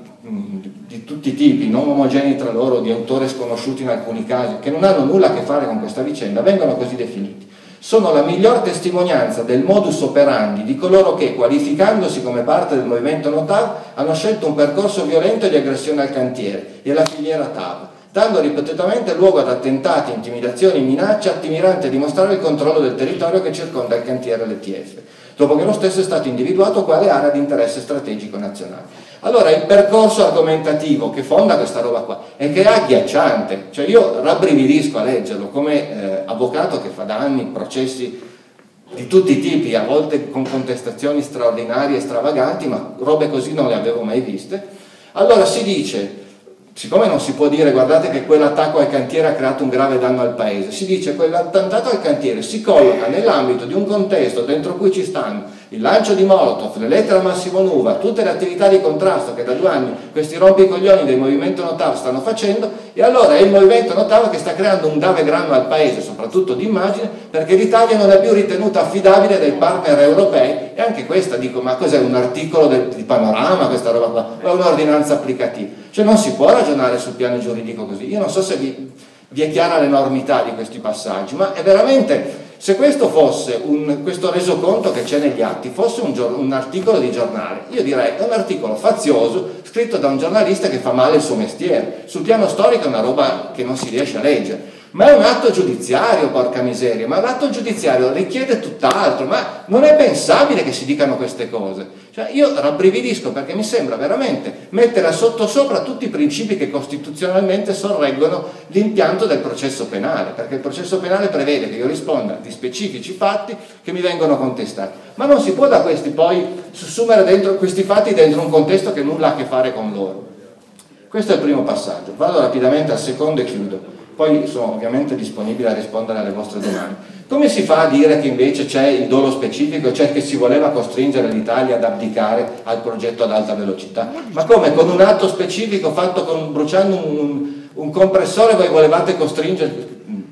di tutti i tipi, non omogenei tra loro, di autori sconosciuti in alcuni casi, che non hanno nulla a che fare con questa vicenda, vengono così definiti. Sono la miglior testimonianza del modus operandi di coloro che, qualificandosi come parte del movimento No TAV, hanno scelto un percorso violento di aggressione al cantiere e alla filiera TAV, dando ripetutamente luogo ad attentati, intimidazioni, minacce, atti miranti a dimostrare il controllo del territorio che circonda il cantiere LTF, dopo che lo stesso è stato individuato quale area di interesse strategico nazionale. Allora il percorso argomentativo che fonda questa roba qua è che è agghiacciante, cioè io rabbrividisco a leggerlo come avvocato che fa da anni processi di tutti i tipi, a volte con contestazioni straordinarie e stravaganti, ma robe così non le avevo mai viste. Allora si dice, siccome non si può dire guardate che quell'attacco al cantiere ha creato un grave danno al paese, si dice quell'attentato al cantiere si colloca nell'ambito di un contesto dentro cui ci stanno il lancio di Molotov, le lettere a Massimo Nuva, tutte le attività di contrasto che da 2 anni questi rompicoglioni del movimento No TAV stanno facendo, e allora è il movimento No TAV che sta creando un grave danno al paese, soprattutto di immagine, perché l'Italia non è più ritenuta affidabile dai partner europei. E anche questa, dico, ma cos'è, un articolo di Panorama questa roba qua? O è un'ordinanza applicativa? Cioè non si può ragionare sul piano giuridico così. Io non so se vi è chiara l'enormità di questi passaggi, ma è veramente... Se questo fosse questo resoconto che c'è negli atti fosse un articolo di giornale, io direi è un articolo fazioso scritto da un giornalista che fa male il suo mestiere. Sul piano storico è una roba che non si riesce a leggere, ma è un atto giudiziario, porca miseria, ma l'atto giudiziario richiede tutt'altro, ma non è pensabile che si dicano queste cose. Cioè io rabbrividisco perché mi sembra veramente mettere sottosopra tutti i principi che costituzionalmente sorreggono l'impianto del processo penale, perché il processo penale prevede che io risponda di specifici fatti che mi vengono contestati, ma non si può da questi poi sussumere dentro questi fatti dentro un contesto che nulla ha a che fare con loro. Questo è il primo passaggio. Vado rapidamente al secondo e chiudo. Poi sono ovviamente disponibile a rispondere alle vostre domande. Come si fa a dire che invece c'è il dolo specifico, cioè che si voleva costringere l'Italia ad abdicare al progetto ad alta velocità? Ma come? Con un atto specifico fatto bruciando un compressore voi volevate costringere?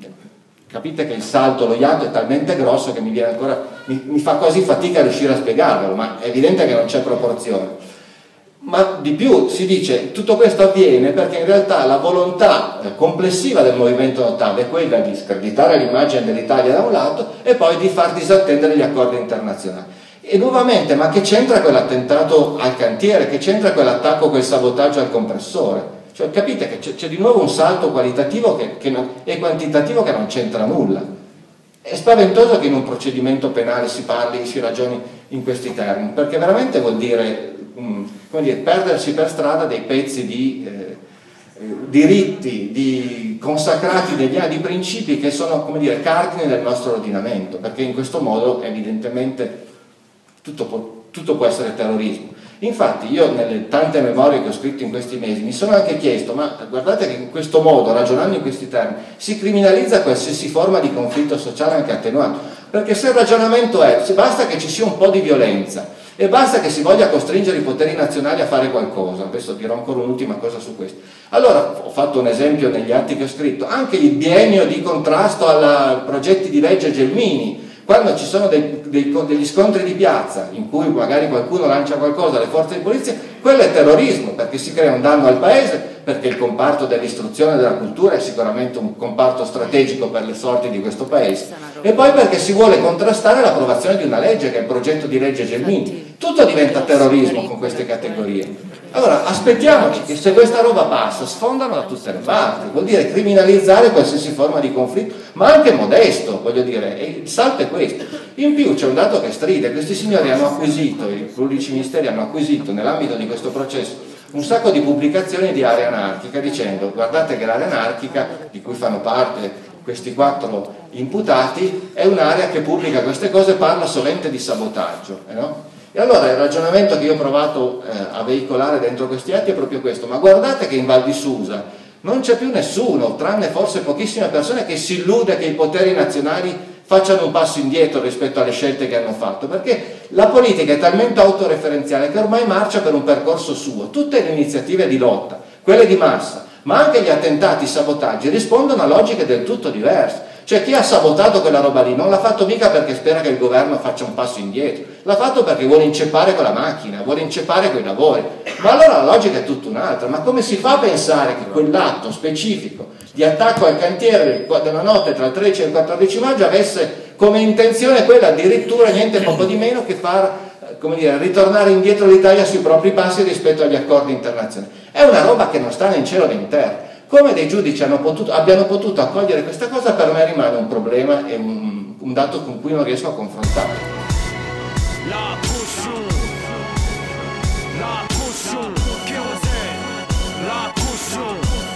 Capite che il salto, lo iato è talmente grosso che mi fa quasi fatica a riuscire a spiegarvelo, ma è evidente che non c'è proporzione. Ma di più si dice tutto questo avviene perché in realtà la volontà complessiva del movimento No TAV è quella di screditare l'immagine dell'Italia da un lato e poi di far disattendere gli accordi internazionali. E nuovamente, ma che c'entra quell'attentato al cantiere, che c'entra quell'attacco, quel sabotaggio al compressore? Cioè capite che c'è di nuovo un salto qualitativo e quantitativo che non c'entra nulla. È spaventoso che in un procedimento penale si ragioni in questi termini, perché veramente vuol dire perdersi per strada dei pezzi di diritti consacrati di principi che sono, come dire, cardini del nostro ordinamento, perché in questo modo evidentemente tutto può essere terrorismo. Infatti io nelle tante memorie che ho scritto in questi mesi mi sono anche chiesto, ma guardate che in questo modo, ragionando in questi termini, si criminalizza qualsiasi forma di conflitto sociale anche attenuato, perché se il ragionamento è, se basta che ci sia un po' di violenza e basta che si voglia costringere i poteri nazionali a fare qualcosa, adesso dirò ancora un'ultima cosa su questo, allora ho fatto un esempio negli atti che ho scritto, anche il biennio di contrasto ai progetti di legge Gelmini, quando ci sono degli scontri di piazza in cui magari qualcuno lancia qualcosa alle forze di polizia, quello è terrorismo, perché si crea un danno al paese, perché il comparto dell'istruzione e della cultura è sicuramente un comparto strategico per le sorti di questo paese, e poi perché si vuole contrastare l'approvazione di una legge, che è il progetto di legge Gelmini. Tutto diventa terrorismo con queste categorie. Allora aspettiamoci che, se questa roba passa, sfondano da tutte le parti. Vuol dire criminalizzare qualsiasi forma di conflitto, ma anche modesto, voglio dire, e il salto è questo. In più c'è un dato che stride: questi signori hanno acquisito, i pubblici ministeri hanno acquisito nell'ambito di questo processo un sacco di pubblicazioni di area anarchica, dicendo: guardate che l'area anarchica, di cui fanno parte questi 4 imputati, è un'area che pubblica queste cose, parla sovente di sabotaggio, no? E allora il ragionamento che io ho provato a veicolare dentro questi atti è proprio questo: ma guardate che in Val di Susa non c'è più nessuno, tranne forse pochissime persone, che si illude che i poteri nazionali facciano un passo indietro rispetto alle scelte che hanno fatto, perché la politica è talmente autoreferenziale che ormai marcia per un percorso suo. Tutte le iniziative di lotta, quelle di massa, ma anche gli attentati, i sabotaggi, rispondono a logiche del tutto diverse. Cioè, chi ha sabotato quella roba lì non l'ha fatto mica perché spera che il governo faccia un passo indietro, l'ha fatto perché vuole inceppare quella macchina, vuole inceppare quei lavori. Ma allora la logica è tutta un'altra. Ma come si fa a pensare che quell'atto specifico di attacco al cantiere della notte tra il 13 e il 14 maggio avesse come intenzione quella, addirittura niente poco di meno, che far, come dire, ritornare indietro l'Italia sui propri passi rispetto agli accordi internazionali? È una roba che non sta né in cielo né in terra. Come dei giudici abbiano potuto accogliere questa cosa, per me rimane un problema e un dato con cui non riesco a confrontare. La caution, kérosène, la caution.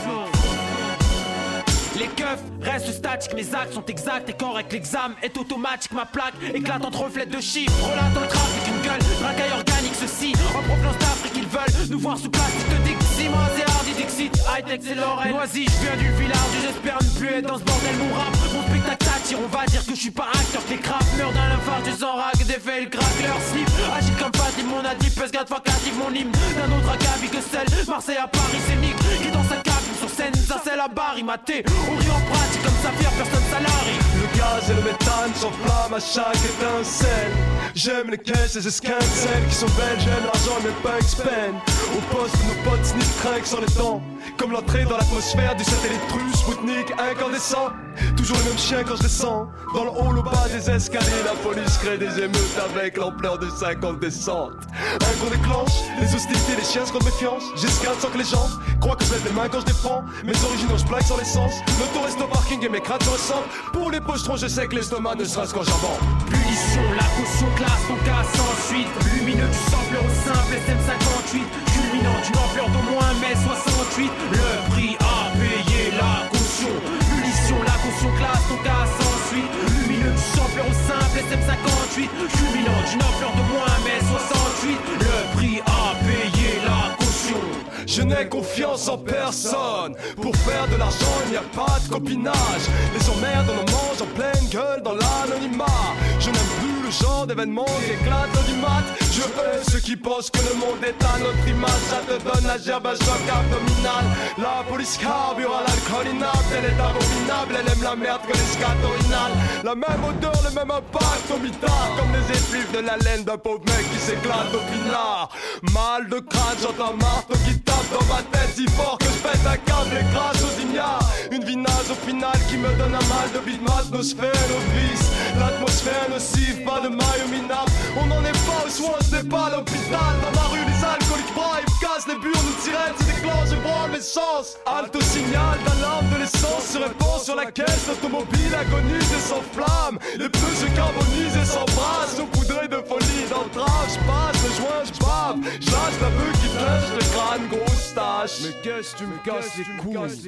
Les keufs restent statiques, mes actes sont exacts et corrects. L'examen est automatique, ma plaque éclate entre reflets de chiffres. Relatant le trafic, une gueule, racaille organique, ceci en provenance d'Afrique. Ils veulent nous voir sous plastique de Dixie, moi c'est Hardy Dixit, high-tech c'est Lorraine. Noisy, je viens du village, j'espère ne plus être dans ce bordel. Mon rap, mon spectacle t'attire, on va dire que je suis pas acteur. Que les crapes meurent d'un infarct, des enragues, des faits, le crack, leur slip. Agile comme Patrick, mon adip, pèse garde fois active mon hymne. D'un autre acabit que celle, Marseille à Paris, c'est Nick. Qui dans sa cabine sur scène, ça c'est la barre, il maté. On rit en pratique comme ça, fier, personne salarie. Le gaz et le méthane s'enflamment à chaque étincelle. J'aime les caisses, les esquintes, celles qui sont belles. J'aime l'argent et mes punks peine. Au poste, nos potes sniff trinquent sur les dents. Comme l'entrée dans l'atmosphère du satellite russe, Spoutnik incandescent. Toujours le même chien quand je descends. Dans le haut, au bas des escaliers, la police crée des émeutes avec l'ampleur de 50 descentes. Un qu'on déclenche, les hostilités, les chiens se rendent méfiance. J'escalade sans que les gens croient que je lève les mains quand je défends. Mes originaux, je plaque sans l'essence. L'auto reste au parking et mes crânes se ressemblent. Pour les pochetrons, je sais que l'estomac ne sera-ce qu'en jambon. Punition, la caution classe, ton cas sans suite. Lumineux du sampleur au simple SM58. Culminant d'une ampleur d'au moins mai 68. Le prix à payer, la caution. Punition, la caution classe, ton cas sans suite. Lumineux du sampleur au simple SM58. Culminant d'une ampleur d'au moins mai 68. Le prix à payer, la caution. Je n'ai confiance en personne. Pour faire de l'argent, il n'y a pas de copinage. Les emmerdes, on en mange en pleine gueule dans l'anonymat. Je n'aime plus le genre d'événement qui éclate dans du mat. Je hais ceux qui pensent que le monde est à notre image. Ça te donne la gerbe à choc abdominal. La police carbure à l'alcool inapte. Elle est abominable, elle aime la merde que les scatorinales. La même odeur, le même impact au mitard. Comme les effluves de la laine d'un pauvre mec qui s'éclate au pinard. Mal de crâne, j'entends marteau qui tape dans ma tête si fort que je pète un câble et grâce aux ignares. Une vie naze au final qui me donne un mal de bide, ma atmosphère novice. L'atmosphère nocive, pas de maille minable. On n'en est pas aux soins, ce n'est pas à l'hôpital. Dans ma rue, les alcooliques braillent, cassent les burnes, une sirène se déclenche et branle mes sens. Halte au signal d'alarme de l'essence se répand sur la caisse. L'automobile agonise et s'enflamme. Les pneus se carbonisent et s'embrassent. Saupoudrés de folie d'entrave, je passe le joint, je bave. Je lâche la beuh qui flèche le crâne, grosse tâche. Mais qu'est-ce que tu me casses les couilles?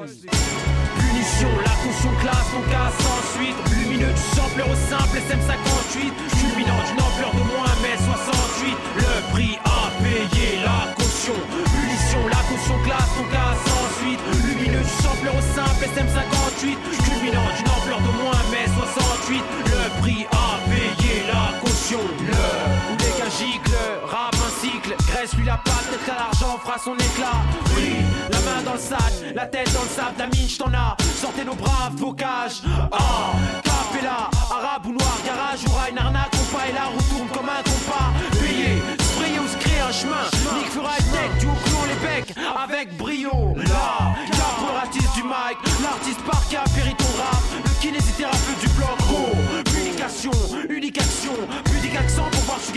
Punition, la caution classe, ton cas sans suite. Lumineux du sampleur au simple SM58. Culminant d'une ampleur de moins mai 68. Le prix à payer, la caution. Punition, la caution classe, ton cas sans suite. Lumineux du sampleur au simple SM58. Culminant d'une ampleur de moins mai 68. Le prix à payer, la caution. Le dès qu'un gicle, rap un cycle. Graisse-lui la patte, peut-être qu'à l'argent fera son éclat. Oui, la main dans le sac, la tête dans le sable, la mine j't'en a. Sortez nos braves bocages. Ah, capella, arabe ou noir, garage ou une arnaque, compas et la roue tourne comme un compas. Payé, sprayer ou se créer un chemin. Nick fera tech, du haut clon les becs avec brio.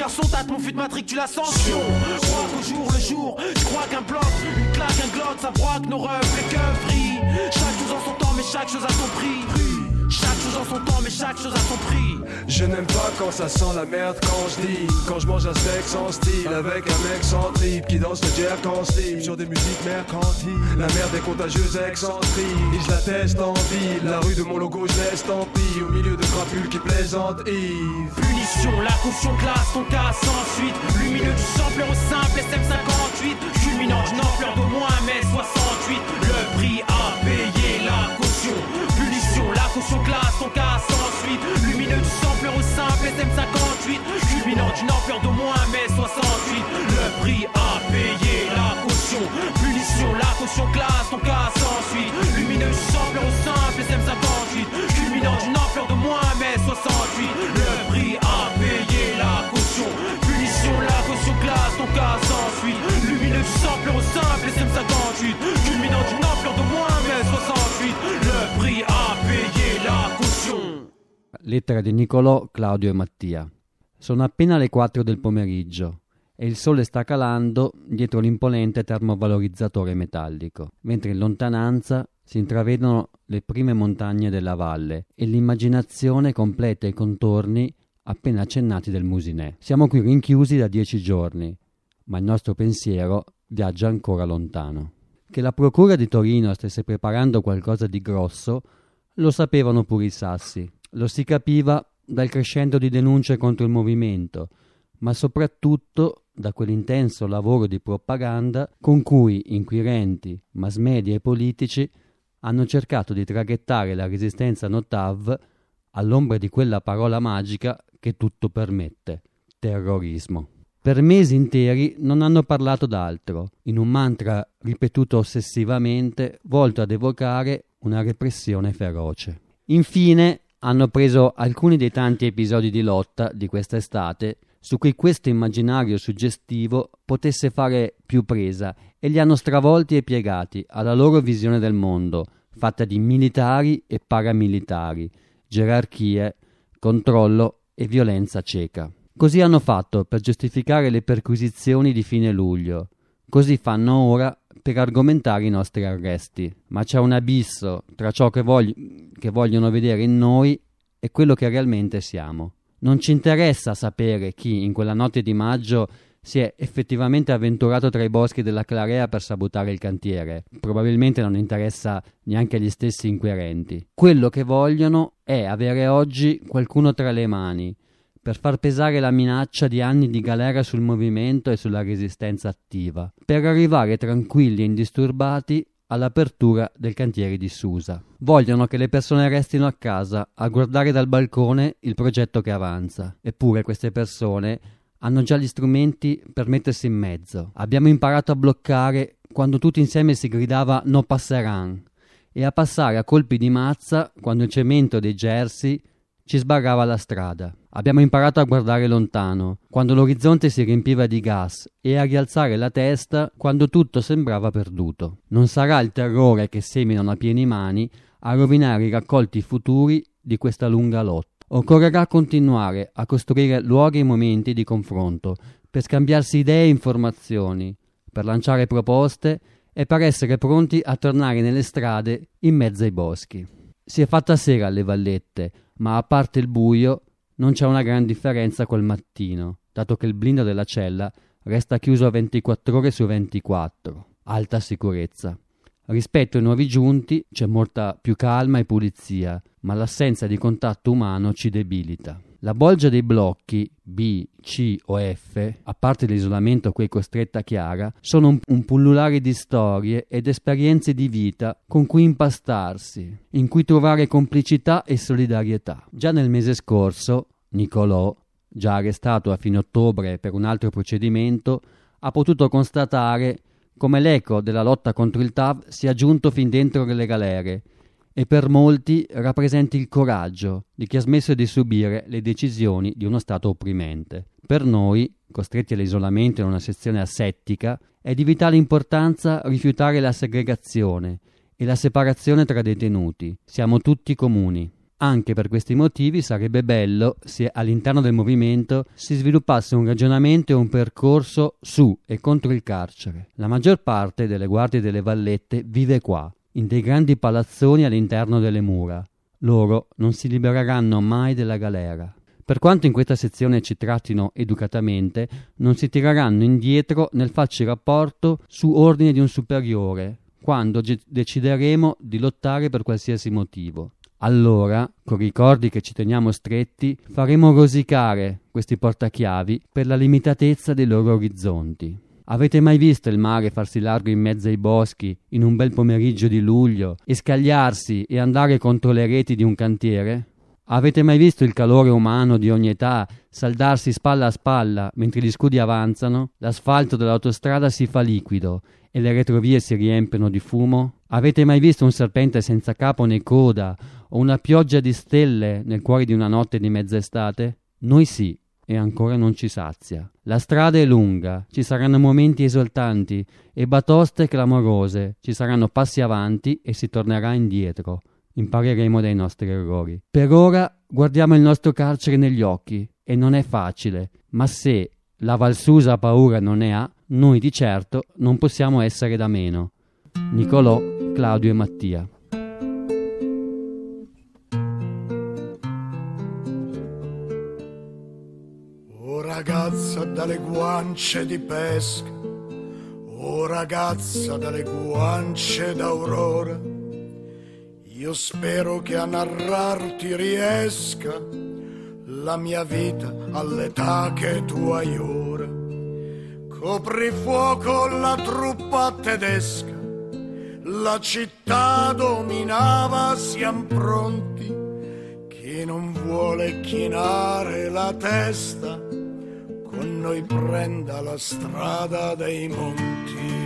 garçon, t'as ton fut de matric, tu la sanctions. Je crois qu'au jour le jour, je crois qu'un bloc, une claque, un glock, ça broque nos refs, les queufries. Chaque chose en son temps, mais chaque chose a son prix. Chaque chose en son temps, mais chaque chose a son prix. Je n'aime pas quand ça sent la merde quand je dis. Quand je mange un steak sans style avec un mec sans trip qui danse le jerk en slip sur des musiques mercantiles. La merde est contagieuse, excentrique. Et je la teste en ville. La rue de mon logo, je laisse tant pis. Au milieu de crapules qui plaisantent Yves. Punition, la caution classe, ton cas sans suite. Lumineux du sampleur au simple SM58. Culminant d'une ampleur d'au moins 1m68. Le prix à payer, la caution. Punition, la caution classe, ton cas sans suite. Lumineux du sampleur au simple SM58. Culminant d'une ampleur d'au moins 1m68. Le prix à payer, la caution. Punition, la caution classe, ton cas sans suite. Lumineux du sampleur au simple SM58. Culminant d'une ampleur d'au moins 1m68. Le prix à payer, la caution. Punition, la caution classe, ton cas sans suite. Lumineux du sampleur au simple SM58. Culminant d'une ampleur d'au moins 1m68. Le prix à payer, la caution. Lettera di Nicolò, Claudio e Mattia. Sono appena le 4 del pomeriggio e il sole sta calando dietro l'imponente termovalorizzatore metallico, mentre in lontananza si intravedono le prime montagne della valle e l'immaginazione completa i contorni appena accennati del Musinè. Siamo qui rinchiusi da 10 giorni, ma il nostro pensiero viaggia ancora lontano. Che la procura di Torino stesse preparando qualcosa di grosso lo sapevano pure i Sassi. Lo si capiva dal crescendo di denunce contro il movimento, ma soprattutto da quell'intenso lavoro di propaganda con cui inquirenti, mass media e politici hanno cercato di traghettare la resistenza Notav all'ombra di quella parola magica che tutto permette: terrorismo. Per mesi interi non hanno parlato d'altro, in un mantra ripetuto ossessivamente, volto ad evocare una repressione feroce. Infine hanno preso alcuni dei tanti episodi di lotta di quest'estate su cui questo immaginario suggestivo potesse fare più presa e li hanno stravolti e piegati alla loro visione del mondo, fatta di militari e paramilitari, gerarchie, controllo e violenza cieca. Così hanno fatto per giustificare le perquisizioni di fine luglio, così fanno ora per argomentare i nostri arresti. Ma c'è un abisso tra ciò che vogliono vedere in noi e quello che realmente siamo. Non ci interessa sapere chi in quella notte di maggio si è effettivamente avventurato tra i boschi della Clarea per sabotare il cantiere. Probabilmente non interessa neanche agli stessi inquirenti. Quello che vogliono è avere oggi qualcuno tra le mani per far pesare la minaccia di anni di galera sul movimento e sulla resistenza attiva, per arrivare tranquilli e indisturbati all'apertura del cantiere di Susa. Vogliono che le persone restino a casa a guardare dal balcone il progetto che avanza. Eppure queste persone hanno già gli strumenti per mettersi in mezzo. Abbiamo imparato a bloccare quando tutti insieme si gridava "no passeran" e a passare a colpi di mazza quando il cemento dei Jersey ci sbarrava la strada. Abbiamo imparato a guardare lontano, quando l'orizzonte si riempiva di gas, e a rialzare la testa quando tutto sembrava perduto. Non sarà il terrore che seminano a pieni mani a rovinare i raccolti futuri di questa lunga lotta. Occorrerà continuare a costruire luoghi e momenti di confronto, per scambiarsi idee e informazioni, per lanciare proposte e per essere pronti a tornare nelle strade in mezzo ai boschi. Si è fatta sera alle Vallette, ma a parte il buio non c'è una gran differenza col mattino, dato che il blindo della cella resta chiuso 24 ore su 24, alta sicurezza. Rispetto ai nuovi giunti c'è molta più calma e pulizia, ma l'assenza di contatto umano ci debilita. La bolgia dei blocchi B, C o F, a parte l'isolamento a cui è costretta Chiara, sono un pullulare di storie ed esperienze di vita con cui impastarsi, in cui trovare complicità e solidarietà. Già nel mese scorso, Nicolò, già arrestato a fine ottobre per un altro procedimento, ha potuto constatare come l'eco della lotta contro il TAV sia giunto fin dentro le galere e per molti rappresenti il coraggio di chi ha smesso di subire le decisioni di uno Stato opprimente. Per noi, costretti all'isolamento in una sezione asettica, è di vitale importanza rifiutare la segregazione e la separazione tra detenuti. Siamo tutti comuni. Anche per questi motivi sarebbe bello se all'interno del movimento si sviluppasse un ragionamento e un percorso su e contro il carcere. La maggior parte delle guardie delle vallette vive qua, in dei grandi palazzoni all'interno delle mura. Loro non si libereranno mai della galera. Per quanto in questa sezione ci trattino educatamente, non si tireranno indietro nel farci rapporto su ordine di un superiore, quando decideremo di lottare per qualsiasi motivo. Allora, con ricordi che ci teniamo stretti, faremo rosicare questi portachiavi per la limitatezza dei loro orizzonti. Avete mai visto il mare farsi largo in mezzo ai boschi in un bel pomeriggio di luglio e scagliarsi e andare contro le reti di un cantiere? Avete mai visto il calore umano di ogni età saldarsi spalla a spalla mentre gli scudi avanzano? L'asfalto dell'autostrada si fa liquido e le retrovie si riempiono di fumo? Avete mai visto un serpente senza capo né coda o una pioggia di stelle nel cuore di una notte di mezz'estate? Noi sì, e ancora non ci sazia. La strada è lunga, ci saranno momenti esultanti e batoste clamorose, ci saranno passi avanti e si tornerà indietro. Impareremo dai nostri errori. Per ora guardiamo il nostro carcere negli occhi e non è facile, ma se la Valsusa paura non ne ha, noi di certo non possiamo essere da meno. Nicolò, Claudio e Mattia. Oh ragazza dalle guance di pesca, oh ragazza dalle guance d'aurora, io spero che a narrarti riesca la mia vita all'età che tu hai ora. Copri fuoco la truppa tedesca, la città dominava, siam pronti. Chi non vuole chinare la testa, con noi prenda la strada dei monti.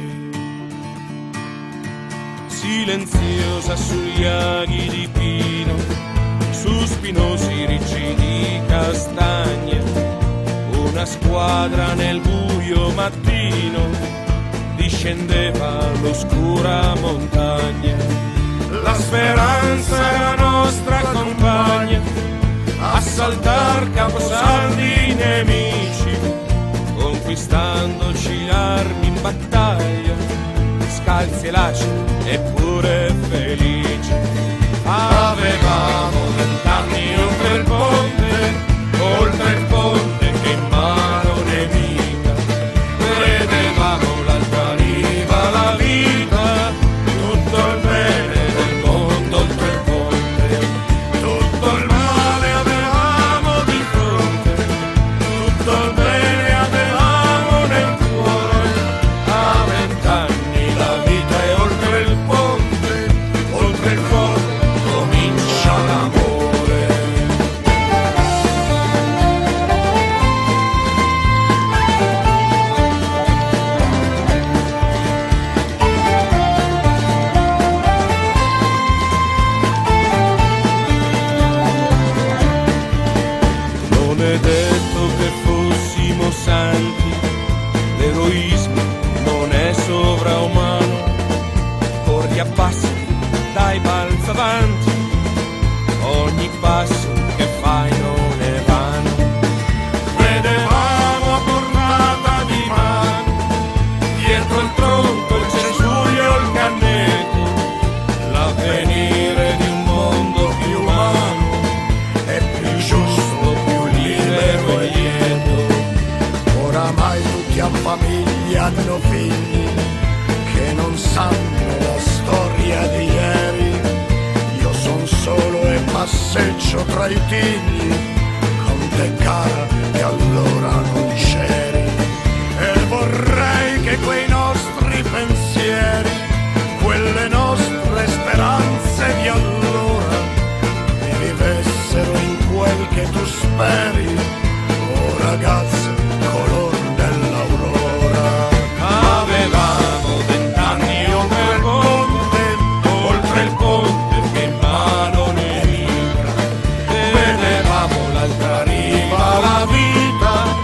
Silenziosa sugli aghi di pino, su spinosi ricci di castagne, una squadra nel buio mattino discendeva l'oscura montagna. La speranza è la nostra compagna, assaltar caposaldi nemici, conquistandoci armi in battaglia, scalzi e laceri eppure felici. Avevamo 20 anni oltre il ponte che in mano nemica, vedevamo l'altra riva, la vita, tutto il bene del mondo oltre il ponte, tutto il male avevamo di fronte, tutto il bene avevamo nel cuore. A 20 anni la vita è oltre il ponte, oltre il fuoco comincia l'amore. Non è detto che fossimo santi, l'eroismo non è sovraumano, corri a passi, dai balza avanti, ogni passo che fai non è vano. Vedevamo a portata di mano, dietro il tronco, il cespuglio, il canneto, l'avvenire di un mondo più umano, È più giusto, più libero e lieto. Oramai tutti a famiglia hanno figli che non sanno la storia di ieri. Io son solo e passeggio tra i tigli, con te cara e allora non c'eri. E vorrei che quei nostri pensieri, quelle nostre speranze di allora, mi vivessero in quel che tu speri, oh ragazze, color dell'aurora. Avevamo 20 anni oltre il ponte che in mano nemica, vedevamo l'altra riva, la vita,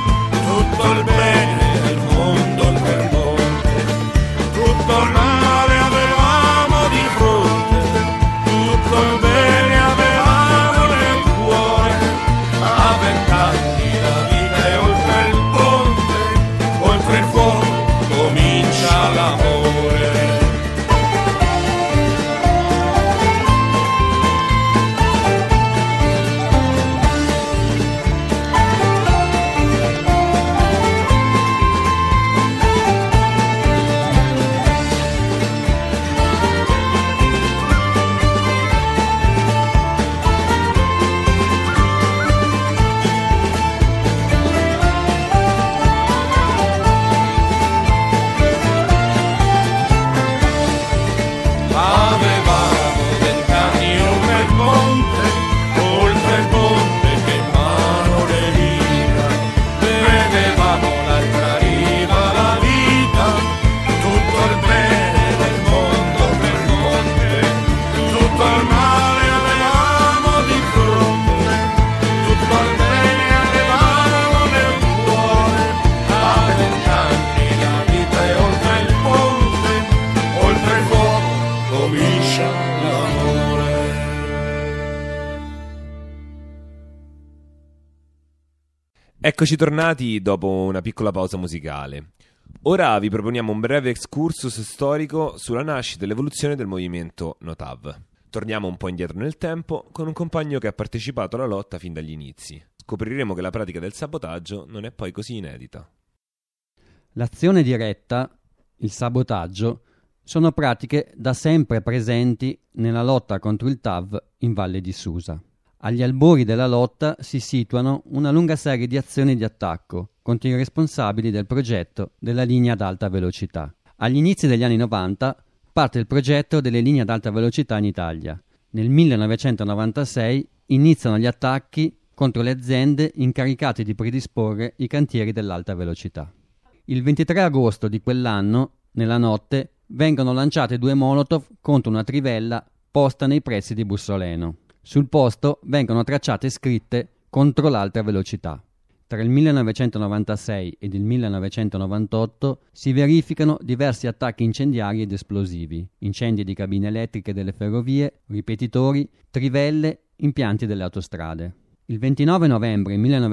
Eccoci tornati dopo una piccola pausa musicale. Ora vi proponiamo un breve excursus storico sulla nascita e l'evoluzione del movimento Notav. Torniamo un po' indietro nel tempo con un compagno che ha partecipato alla lotta fin dagli inizi. Scopriremo che la pratica del sabotaggio non è poi così inedita. L'azione diretta, il sabotaggio, sono pratiche da sempre presenti nella lotta contro il TAV in Valle di Susa. Agli albori della lotta si situano una lunga serie di azioni di attacco contro i responsabili del progetto della linea ad alta velocità. Agli inizi degli anni 90 parte il progetto delle linee ad alta velocità in Italia. Nel 1996 iniziano gli attacchi contro le aziende incaricate di predisporre i cantieri dell'alta velocità. Il 23 agosto di quell'anno, nella notte, vengono lanciate 2 molotov contro una trivella posta nei pressi di Bussoleno. Sul posto vengono tracciate scritte contro l'alta velocità. Tra il 1996 ed il 1998 si verificano diversi attacchi incendiari ed esplosivi, incendi di cabine elettriche delle ferrovie, ripetitori, trivelle, impianti delle autostrade. Il 29 novembre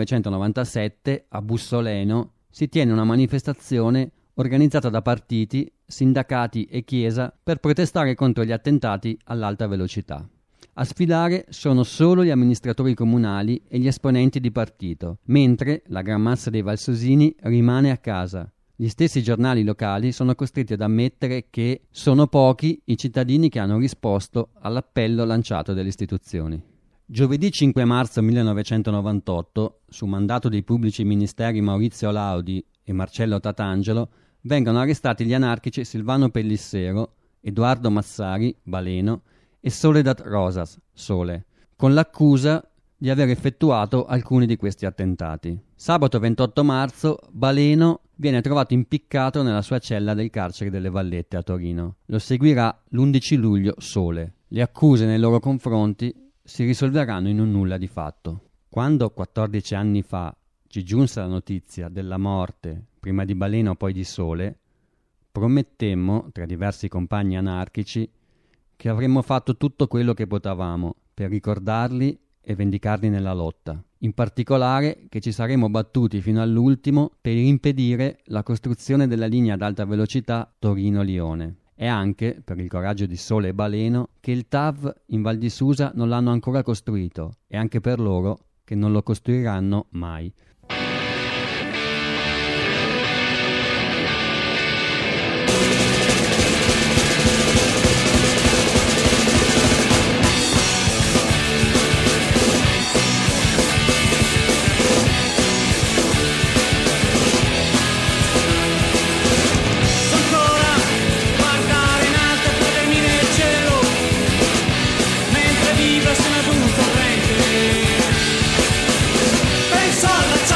1997 a Bussoleno si tiene una manifestazione organizzata da partiti, sindacati e Chiesa per protestare contro gli attentati all'alta velocità. A sfilare sono solo gli amministratori comunali e gli esponenti di partito, mentre la gran massa dei valsosini rimane a casa. Gli stessi giornali locali sono costretti ad ammettere che sono pochi i cittadini che hanno risposto all'appello lanciato dalle istituzioni. Giovedì 5 marzo 1998, su mandato dei pubblici ministeri Maurizio Laudi e Marcello Tatangelo, vengono arrestati gli anarchici Silvano Pellissero, Edoardo Massari, Baleno, e Soledad Rosas, Sole, con l'accusa di aver effettuato alcuni di questi attentati. Sabato 28 marzo Baleno viene trovato impiccato nella sua cella del carcere delle Vallette a Torino. Lo seguirà l'11 luglio Sole. Le accuse nei loro confronti si risolveranno in un nulla di fatto. Quando 14 anni fa ci giunse la notizia della morte, prima di Baleno poi di Sole, promettemmo, tra diversi compagni anarchici, che avremmo fatto tutto quello che potevamo per ricordarli e vendicarli nella lotta. In particolare che ci saremmo battuti fino all'ultimo per impedire la costruzione della linea ad alta velocità Torino-Lione. E anche, per il coraggio di Sole e Baleno, che il TAV in Val di Susa non l'hanno ancora costruito, e anche per loro che non lo costruiranno mai. Penso alla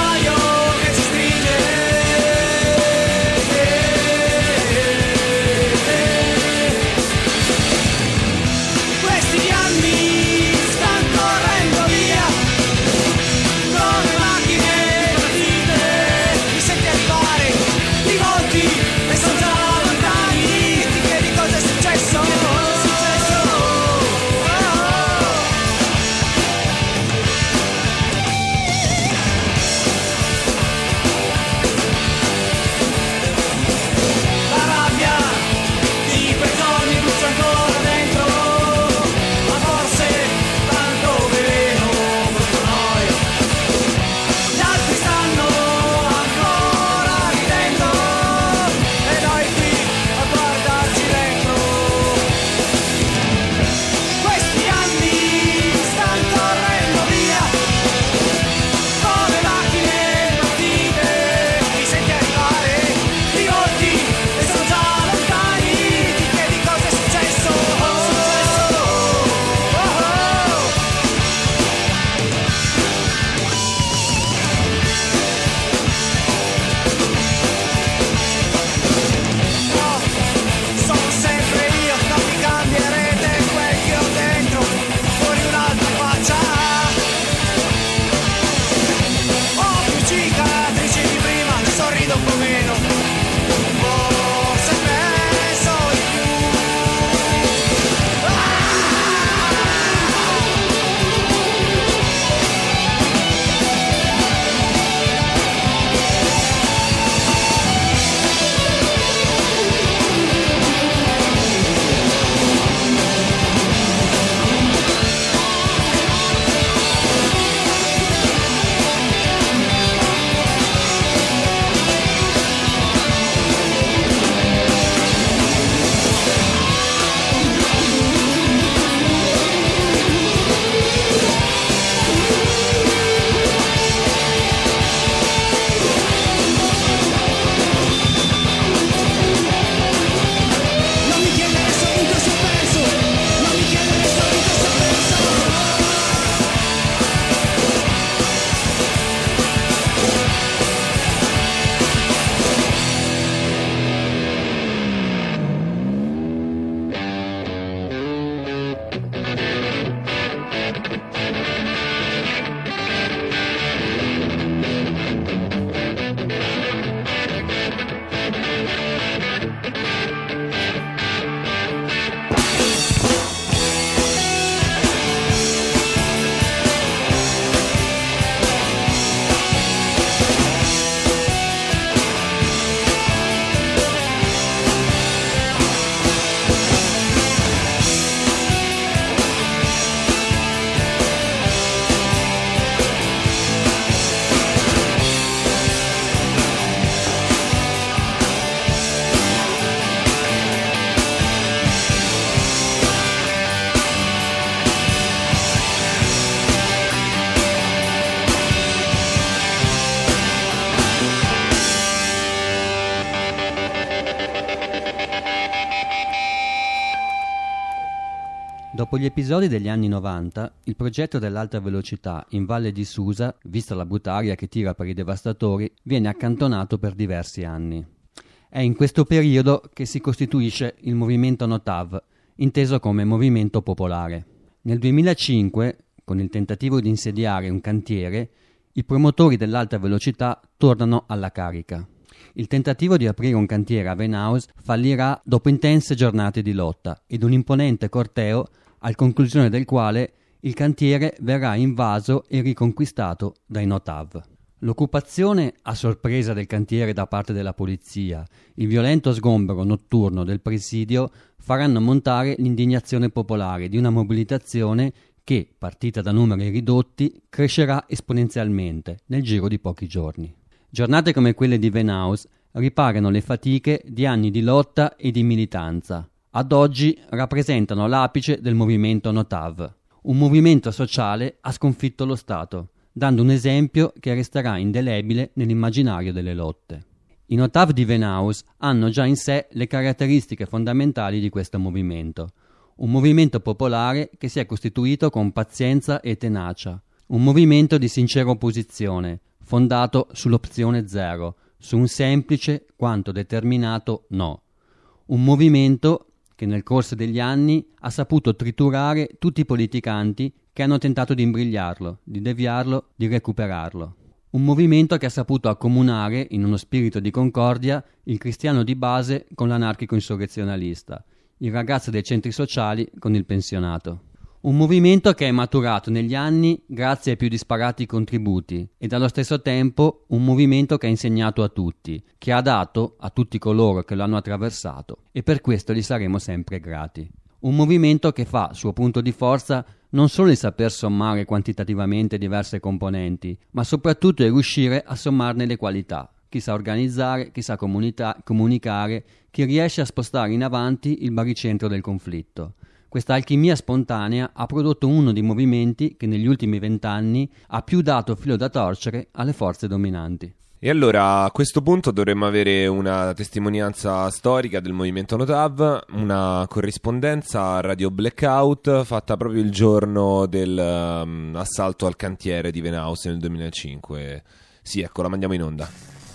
Dopo gli episodi degli anni 90, il progetto dell'alta velocità in Valle di Susa, vista la brutale che tira per i devastatori, viene accantonato per diversi anni. È in questo periodo che si costituisce il movimento NOTAV, inteso come movimento popolare. Nel 2005, con il tentativo di insediare un cantiere, i promotori dell'alta velocità tornano alla carica. Il tentativo di aprire un cantiere a Venaus fallirà dopo intense giornate di lotta ed un imponente corteo, al conclusione del quale il cantiere verrà invaso e riconquistato dai NOTAV. L'occupazione a sorpresa del cantiere da parte della polizia, il violento sgombero notturno del presidio faranno montare l'indignazione popolare di una mobilitazione che, partita da numeri ridotti, crescerà esponenzialmente nel giro di pochi giorni. Giornate come quelle di Venaus ripagano le fatiche di anni di lotta e di militanza. Ad oggi rappresentano l'apice del movimento NOTAV. Un movimento sociale ha sconfitto lo Stato, dando un esempio che resterà indelebile nell'immaginario delle lotte. I NOTAV di Venaus hanno già in sé le caratteristiche fondamentali di questo movimento. Un movimento popolare che si è costituito con pazienza e tenacia. Un movimento di sincera opposizione, fondato sull'opzione zero, su un semplice quanto determinato no. Un movimento che nel corso degli anni ha saputo triturare tutti i politicanti che hanno tentato di imbrigliarlo, di deviarlo, di recuperarlo. Un movimento che ha saputo accomunare, in uno spirito di concordia, il cristiano di base con l'anarchico insurrezionalista, il ragazzo dei centri sociali con il pensionato. Un movimento che è maturato negli anni grazie ai più disparati contributi ed allo stesso tempo un movimento che ha insegnato a tutti, che ha dato a tutti coloro che lo hanno attraversato e per questo gli saremo sempre grati. Un movimento che fa suo punto di forza non solo il saper sommare quantitativamente diverse componenti, ma soprattutto il riuscire a sommarne le qualità. Chi sa organizzare, chi sa comunicare, chi riesce a spostare in avanti il baricentro del conflitto. Questa alchimia spontanea ha prodotto uno dei movimenti che negli ultimi 20 anni ha più dato filo da torcere alle forze dominanti. E allora a questo punto dovremmo avere una testimonianza storica del movimento NOTAV, una corrispondenza a Radio Blackout fatta proprio il giorno dell'assalto al cantiere di Venaus nel 2005. Sì, ecco, la mandiamo in onda.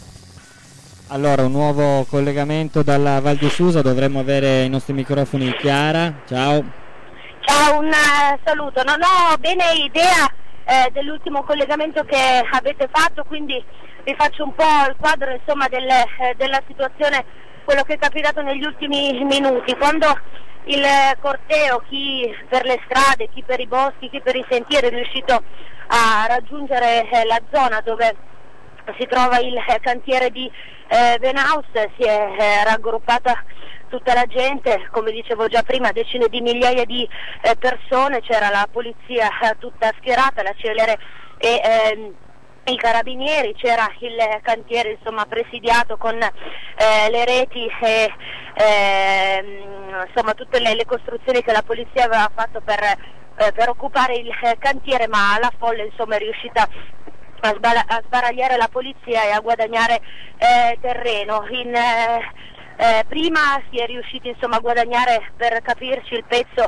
Allora, un nuovo collegamento dalla Val di Susa, dovremmo avere i nostri microfoni. Chiara, ciao. Ciao, un saluto. Non ho bene idea dell'ultimo collegamento che avete fatto, quindi vi faccio un po' il quadro insomma della situazione, quello che è capitato negli ultimi minuti. Quando il corteo, chi per le strade, chi per i boschi, chi per i sentieri, è riuscito a raggiungere la zona dove si trova il cantiere di Venaus, si è raggruppata tutta la gente, come dicevo già prima, decine di migliaia di persone, c'era la polizia tutta schierata, la CLR e i carabinieri, c'era il cantiere insomma presidiato con le reti e insomma tutte le costruzioni che la polizia aveva fatto per occupare il cantiere, ma la folla insomma è riuscita a sbaragliare la polizia e a guadagnare terreno. Prima si è riusciti insomma a guadagnare, per capirci, il pezzo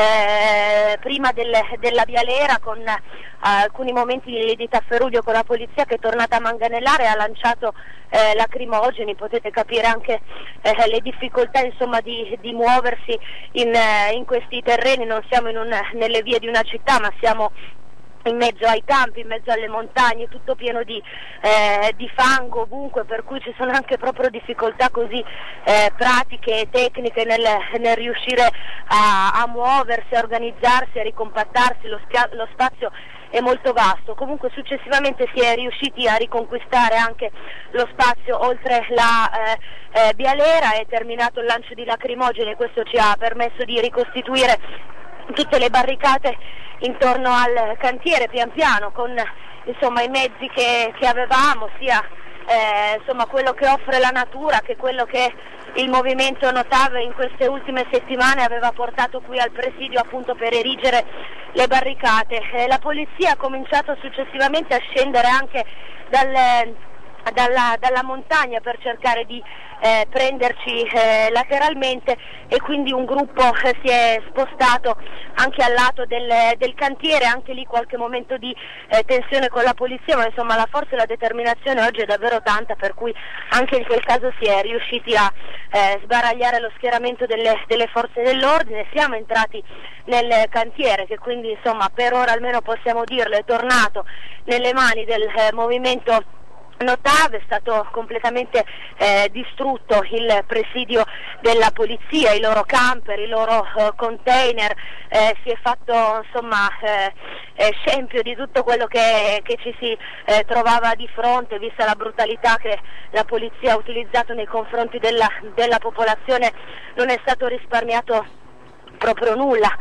prima della Vialera, con alcuni momenti di tafferuglio con la polizia che è tornata a manganellare e ha lanciato lacrimogeni. Potete capire anche le difficoltà insomma di muoversi in questi terreni. Non siamo nelle vie di una città, ma siamo in mezzo ai campi, in mezzo alle montagne, tutto pieno di fango ovunque, per cui ci sono anche proprio difficoltà così pratiche e tecniche nel riuscire a muoversi, a organizzarsi, a ricompattarsi. Lo spazio è molto vasto. Comunque successivamente si è riusciti a riconquistare anche lo spazio oltre la Vialera, è terminato il lancio di lacrimogeni e questo ci ha permesso di ricostituire tutte le barricate intorno al cantiere pian piano, con insomma i mezzi che avevamo, sia insomma quello che offre la natura che quello che il movimento NOTAV in queste ultime settimane aveva portato qui al presidio appunto per erigere le barricate. La polizia ha cominciato successivamente a scendere anche dalla montagna per cercare di prenderci lateralmente, e quindi un gruppo si è spostato anche al lato del cantiere, anche lì qualche momento di tensione con la polizia, ma insomma la forza e la determinazione oggi è davvero tanta, per cui anche in quel caso si è riusciti a sbaragliare lo schieramento delle forze dell'ordine. Siamo entrati nel cantiere, che quindi insomma per ora almeno possiamo dirlo è tornato nelle mani del movimento Notav. È stato completamente distrutto il presidio della polizia, i loro camper, i loro container, si è fatto insomma scempio di tutto quello che ci si trovava di fronte, vista la brutalità che la polizia ha utilizzato nei confronti della popolazione. Non è stato risparmiato proprio nulla.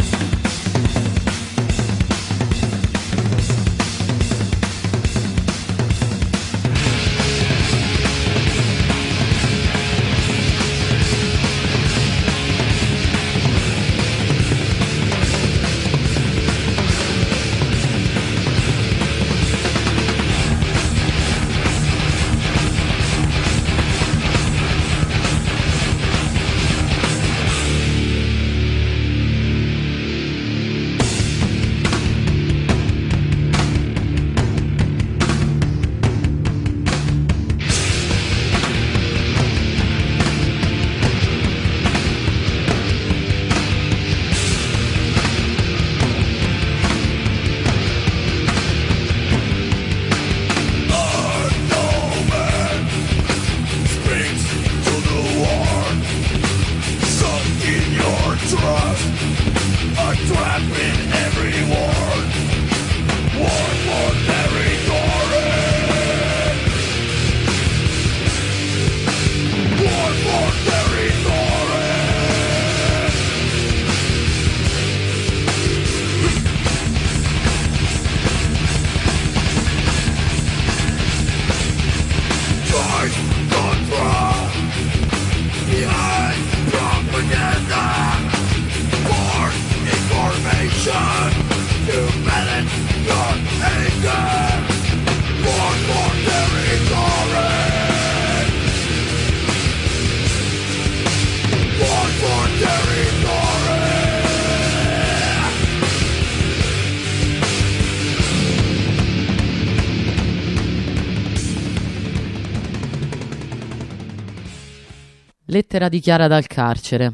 Lettera di Chiara dal carcere.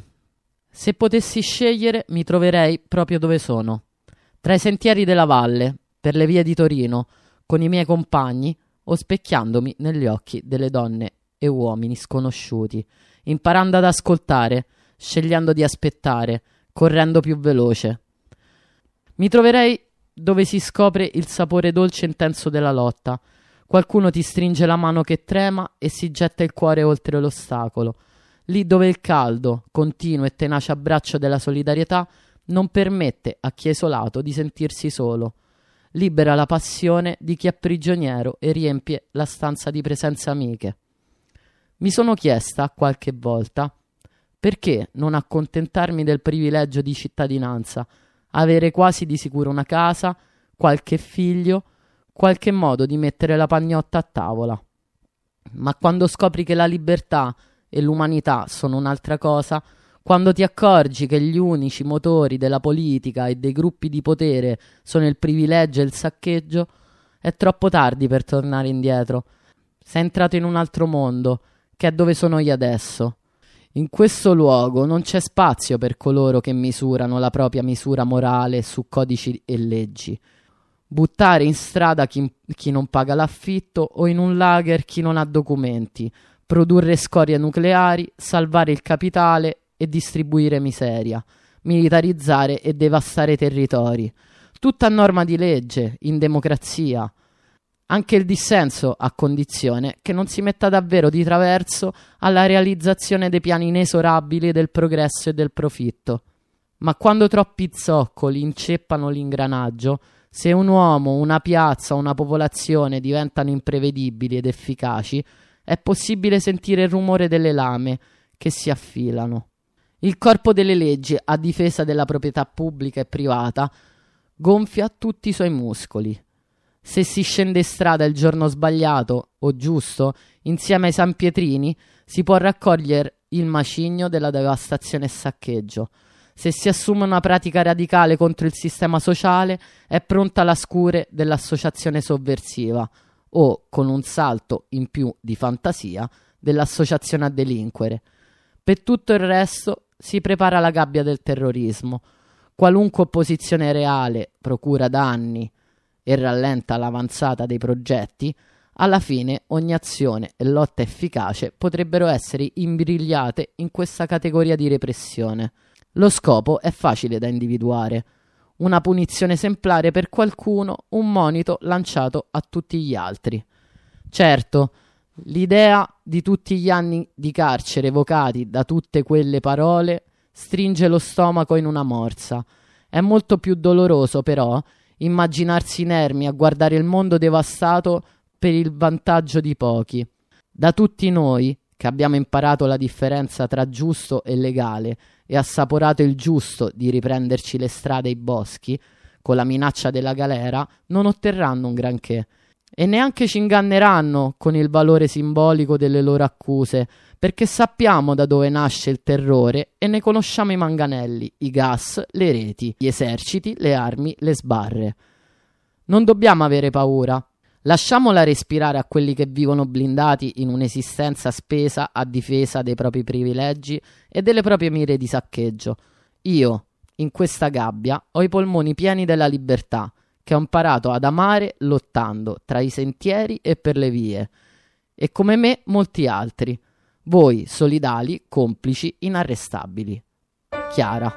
Se potessi scegliere, mi troverei proprio dove sono, tra i sentieri della valle, per le vie di Torino, con i miei compagni, o specchiandomi negli occhi delle donne e uomini sconosciuti, imparando ad ascoltare, scegliendo di aspettare, correndo più veloce. Mi troverei dove si scopre il sapore dolce e intenso della lotta. Qualcuno ti stringe la mano che trema e si getta il cuore oltre l'ostacolo. Lì dove il caldo, continuo e tenace abbraccio della solidarietà non permette a chi è isolato di sentirsi solo. Libera la passione di chi è prigioniero e riempie la stanza di presenze amiche. Mi sono chiesta qualche volta perché non accontentarmi del privilegio di cittadinanza, avere quasi di sicuro una casa, qualche figlio, qualche modo di mettere la pagnotta a tavola. Ma quando scopri che la libertà e l'umanità sono un'altra cosa, quando ti accorgi che gli unici motori della politica e dei gruppi di potere sono il privilegio e il saccheggio, è troppo tardi per tornare indietro. Sei entrato in un altro mondo, che è dove sono io adesso. In questo luogo non c'è spazio per coloro che misurano la propria misura morale su codici e leggi. Buttare in strada chi non paga l'affitto o in un lager chi non ha documenti, produrre scorie nucleari, salvare il capitale e distribuire miseria, militarizzare e devastare territori. Tutto a norma di legge, in democrazia. Anche il dissenso a condizione che non si metta davvero di traverso alla realizzazione dei piani inesorabili del progresso e del profitto. Ma quando troppi zoccoli inceppano l'ingranaggio, se un uomo, una piazza o una popolazione diventano imprevedibili ed efficaci, è possibile sentire il rumore delle lame che si affilano. Il corpo delle leggi a difesa della proprietà pubblica e privata gonfia tutti i suoi muscoli. Se si scende in strada il giorno sbagliato o giusto, insieme ai sanpietrini, si può raccogliere il macigno della devastazione e saccheggio. Se si assume una pratica radicale contro il sistema sociale, è pronta la scure dell'associazione sovversiva o, con un salto in più di fantasia, dell'associazione a delinquere. Per tutto il resto si prepara la gabbia del terrorismo. Qualunque opposizione reale procura danni e rallenta l'avanzata dei progetti, alla fine ogni azione e lotta efficace potrebbero essere imbrigliate in questa categoria di repressione. Lo scopo è facile da individuare: una punizione esemplare per qualcuno, un monito lanciato a tutti gli altri. Certo, l'idea di tutti gli anni di carcere evocati da tutte quelle parole stringe lo stomaco in una morsa. È molto più doloroso, però, immaginarsi inermi a guardare il mondo devastato per il vantaggio di pochi. Da tutti noi, che abbiamo imparato la differenza tra giusto e legale e assaporato il giusto di riprenderci le strade e i boschi, con la minaccia della galera, non otterranno un granché. E neanche ci inganneranno con il valore simbolico delle loro accuse, perché sappiamo da dove nasce il terrore e ne conosciamo i manganelli, i gas, le reti, gli eserciti, le armi, le sbarre. Non dobbiamo avere paura. Lasciamola respirare a quelli che vivono blindati in un'esistenza spesa a difesa dei propri privilegi e delle proprie mire di saccheggio. Io, in questa gabbia, ho i polmoni pieni della libertà, che ho imparato ad amare lottando tra i sentieri e per le vie. E come me molti altri. Voi, solidali, complici, inarrestabili. Chiara.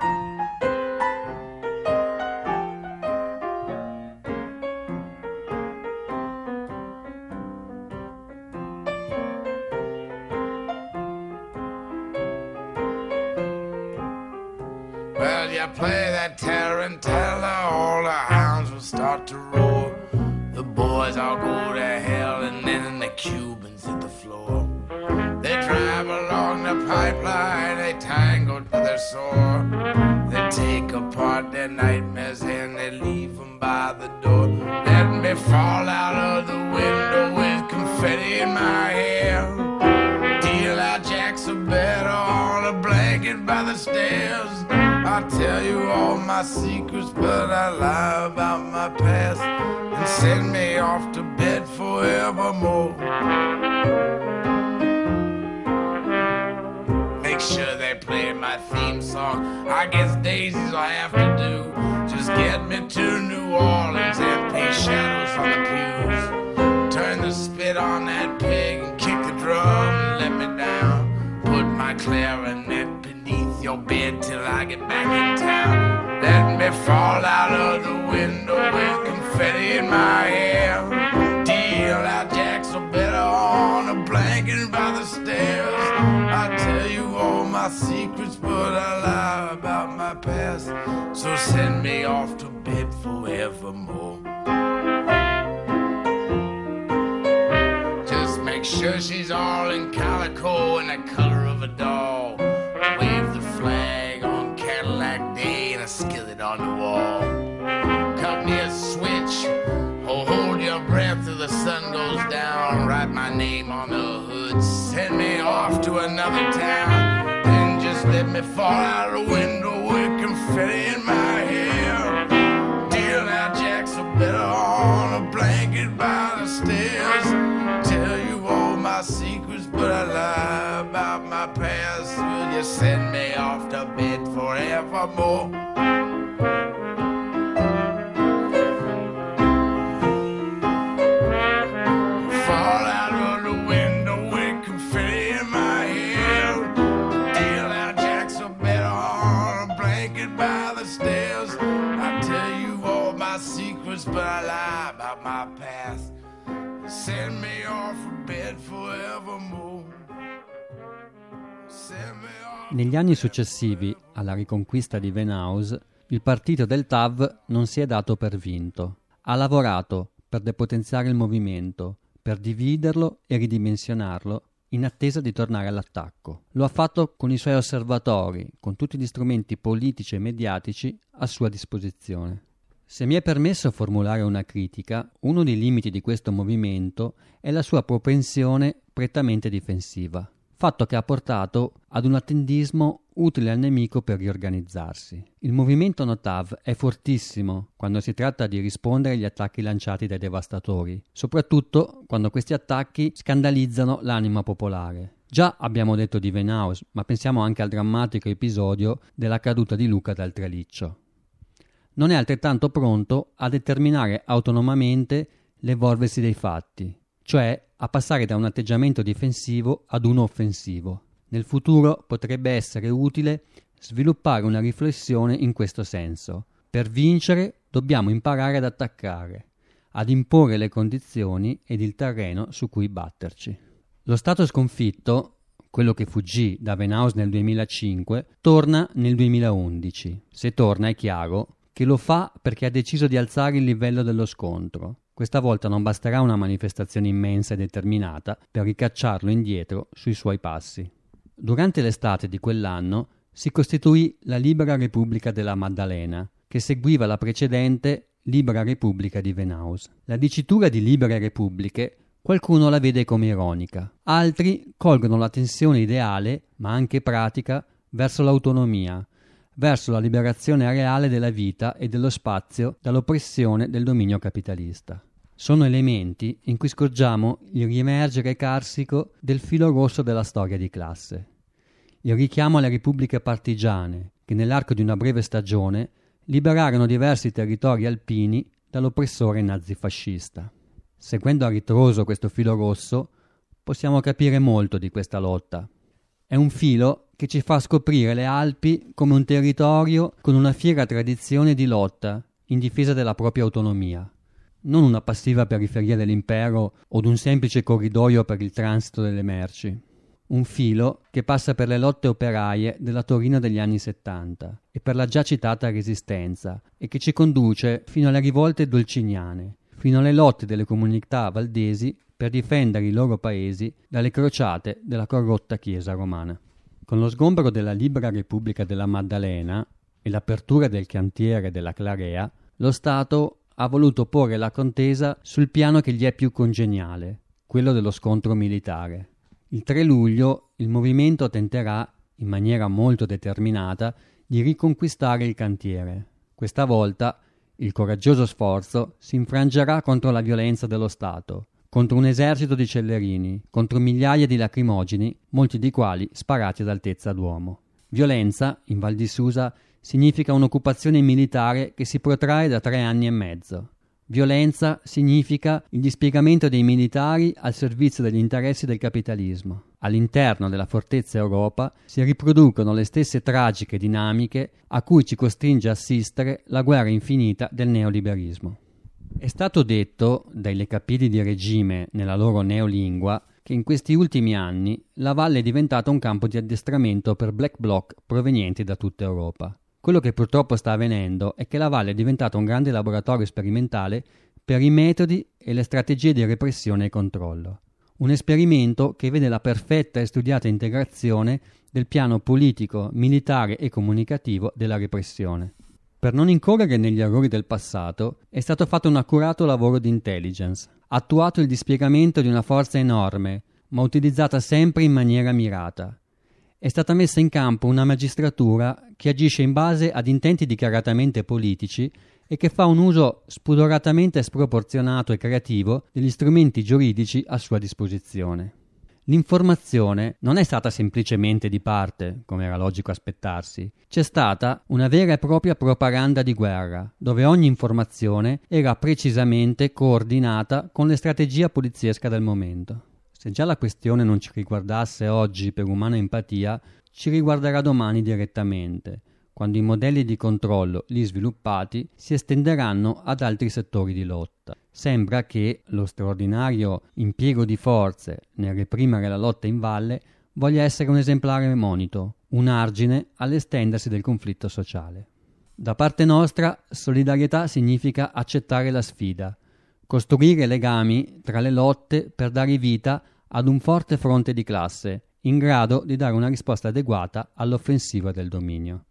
Well, you play that tarantella, all the hounds will start to roar. The boys all go to hell, and then the Cubans hit the floor. They drive along the pipeline, they tangle to their sore. They take apart their nightmares and they leave them by the door. Let me fall out of the window with confetti in my hair. Deal out jacks of better on a blanket by the stairs. I tell you all my secrets, but I lie about my past and send me off to bed forevermore. Make sure they play my theme song. I guess Daisy's all I have to do. Just get me to New Orleans and paint shadows on the pews. Turn the spit on that pig and kick the drum and let me down. Put my clarinet beneath your bed till I get back in town. Let me fall out of the window with confetti in my hair. Deal out jacks or better on a blanket by the stairs. I tell you all my secrets, but I lie about my past. So send me off to bed forevermore. Just make sure she's all in calico and the color of a doll. Wave the flag on Cadillac Day and a skillet on the wall. Cut me a switch, oh, hold your breath till the sun goes down. Write my name on the hood, send me off to another town. Then just let me fall out the window with confetti in my hair. Deal out jacks are better on a blanket by the stairs. Tell you all my secrets, but I lie about my past. Will you send me off to bed forevermore? Fall out of the window with confetti in my hair. Deal out jacks are better on a blanket by the stairs. I tell you all my secrets, but I lie about my past. Send me off to bed forevermore. Send me off. Negli anni successivi alla riconquista di Venaus, il partito del TAV non si è dato per vinto. Ha lavorato per depotenziare il movimento, per dividerlo e ridimensionarlo in attesa di tornare all'attacco. Lo ha fatto con i suoi osservatori, con tutti gli strumenti politici e mediatici a sua disposizione. Se mi è permesso formulare una critica, uno dei limiti di questo movimento è la sua propensione prettamente difensiva, fatto che ha portato ad un attendismo utile al nemico per riorganizzarsi. Il movimento Notav è fortissimo quando si tratta di rispondere agli attacchi lanciati dai devastatori, soprattutto quando questi attacchi scandalizzano l'anima popolare. Già abbiamo detto di Venaus, ma pensiamo anche al drammatico episodio della caduta di Luca dal Traliccio. Non è altrettanto pronto a determinare autonomamente l'evolversi dei fatti, cioè a passare da un atteggiamento difensivo ad uno offensivo. Nel futuro potrebbe essere utile sviluppare una riflessione in questo senso. Per vincere dobbiamo imparare ad attaccare, ad imporre le condizioni ed il terreno su cui batterci. Lo Stato sconfitto, quello che fuggì da Venaus nel 2005, torna nel 2011. Se torna è chiaro che lo fa perché ha deciso di alzare il livello dello scontro. Questa volta non basterà una manifestazione immensa e determinata per ricacciarlo indietro sui suoi passi. Durante l'estate di quell'anno si costituì la Libera Repubblica della Maddalena, che seguiva la precedente Libera Repubblica di Venaus. La dicitura di Libere Repubbliche qualcuno la vede come ironica, altri colgono la tensione ideale, ma anche pratica, verso l'autonomia, verso la liberazione reale della vita e dello spazio dall'oppressione del dominio capitalista. Sono elementi in cui scorgiamo il riemergere carsico del filo rosso della storia di classe. Il richiamo alle repubbliche partigiane, che nell'arco di una breve stagione liberarono diversi territori alpini dall'oppressore nazifascista. Seguendo a ritroso questo filo rosso, possiamo capire molto di questa lotta. È un filo che ci fa scoprire le Alpi come un territorio con una fiera tradizione di lotta in difesa della propria autonomia, non una passiva periferia dell'impero o un semplice corridoio per il transito delle merci. Un filo che passa per le lotte operaie della Torino degli anni 70 e per la già citata Resistenza e che ci conduce fino alle rivolte dolciniane, fino alle lotte delle comunità valdesi per difendere i loro paesi dalle crociate della corrotta Chiesa romana. Con lo sgombero della Libera Repubblica della Maddalena e l'apertura del cantiere della Clarea, lo Stato ha voluto porre la contesa sul piano che gli è più congeniale, quello dello scontro militare. Il 3 luglio il movimento tenterà, in maniera molto determinata, di riconquistare il cantiere. Questa volta il coraggioso sforzo si infrangerà contro la violenza dello Stato, contro un esercito di cellerini, contro migliaia di lacrimogeni, molti di quali sparati ad altezza d'uomo. Violenza, in Val di Susa, significa un'occupazione militare che si protrae da 3 anni e mezzo. Violenza significa il dispiegamento dei militari al servizio degli interessi del capitalismo. All'interno della fortezza Europa si riproducono le stesse tragiche dinamiche a cui ci costringe a assistere la guerra infinita del neoliberismo. È stato detto dai lecapidi di regime nella loro neolingua che in questi ultimi anni la valle è diventata un campo di addestramento per black bloc provenienti da tutta Europa. Quello che purtroppo sta avvenendo è che la valle è diventata un grande laboratorio sperimentale per i metodi e le strategie di repressione e controllo. Un esperimento che vede la perfetta e studiata integrazione del piano politico, militare e comunicativo della repressione. Per non incorrere negli errori del passato, è stato fatto un accurato lavoro di intelligence, attuato il dispiegamento di una forza enorme, ma utilizzata sempre in maniera mirata. È stata messa in campo una magistratura che agisce in base ad intenti dichiaratamente politici e che fa un uso spudoratamente sproporzionato e creativo degli strumenti giuridici a sua disposizione. L'informazione non è stata semplicemente di parte, come era logico aspettarsi. C'è stata una vera e propria propaganda di guerra, dove ogni informazione era precisamente coordinata con la strategia poliziesca del momento. Se già la questione non ci riguardasse oggi per umana empatia, ci riguarderà domani direttamente, quando i modelli di controllo lì sviluppati si estenderanno ad altri settori di lotta. Sembra che lo straordinario impiego di forze nel reprimere la lotta in valle voglia essere un esemplare monito, un argine all'estendersi del conflitto sociale. Da parte nostra, solidarietà significa accettare la sfida, costruire legami tra le lotte per dare vita ad un forte fronte di classe, in grado di dare una risposta adeguata all'offensiva del dominio.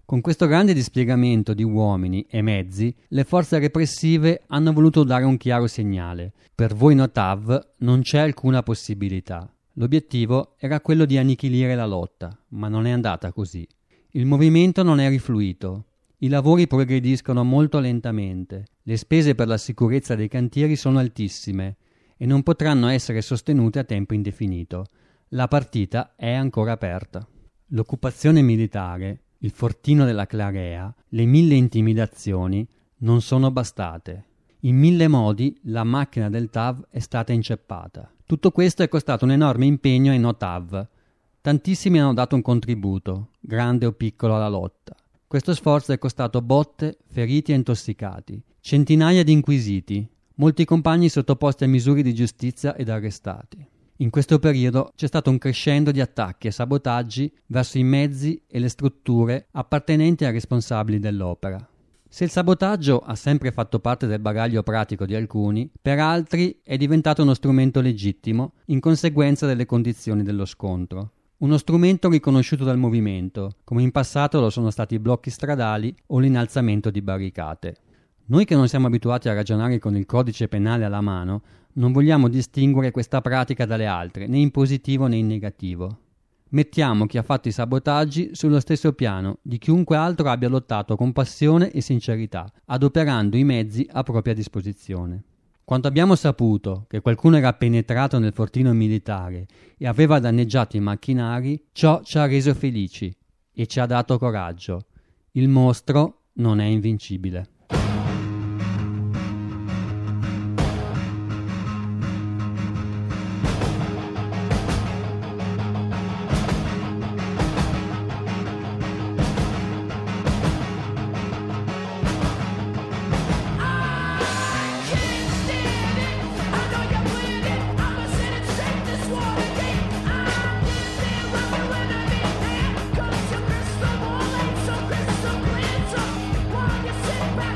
Con questo grande dispiegamento di uomini e mezzi, le forze repressive hanno voluto dare un chiaro segnale. Per voi Notav non c'è alcuna possibilità. L'obiettivo era quello di annichilire la lotta, ma non è andata così. Il movimento non è rifluito. I lavori progrediscono molto lentamente. Le spese per la sicurezza dei cantieri sono altissime e non potranno essere sostenute a tempo indefinito. La partita è ancora aperta. L'occupazione militare, il fortino della Clarea, le 1000 intimidazioni non sono bastate. In 1000 modi la macchina del TAV è stata inceppata. Tutto questo è costato un enorme impegno ai Notav. Tantissimi hanno dato un contributo, grande o piccolo, alla lotta. Questo sforzo è costato botte, feriti e intossicati, centinaia di inquisiti, molti compagni sottoposti a misure di giustizia ed arrestati. In questo periodo c'è stato un crescendo di attacchi e sabotaggi verso i mezzi e le strutture appartenenti ai responsabili dell'opera. Se il sabotaggio ha sempre fatto parte del bagaglio pratico di alcuni, per altri è diventato uno strumento legittimo in conseguenza delle condizioni dello scontro. Uno strumento riconosciuto dal movimento, come in passato lo sono stati i blocchi stradali o l'innalzamento di barricate. Noi che non siamo abituati a ragionare con il codice penale alla mano, non vogliamo distinguere questa pratica dalle altre, né in positivo né in negativo. Mettiamo chi ha fatto i sabotaggi sullo stesso piano di chiunque altro abbia lottato con passione e sincerità, adoperando i mezzi a propria disposizione. Quando abbiamo saputo che qualcuno era penetrato nel fortino militare e aveva danneggiato i macchinari, ciò ci ha reso felici e ci ha dato coraggio. Il mostro non è invincibile. Sit back.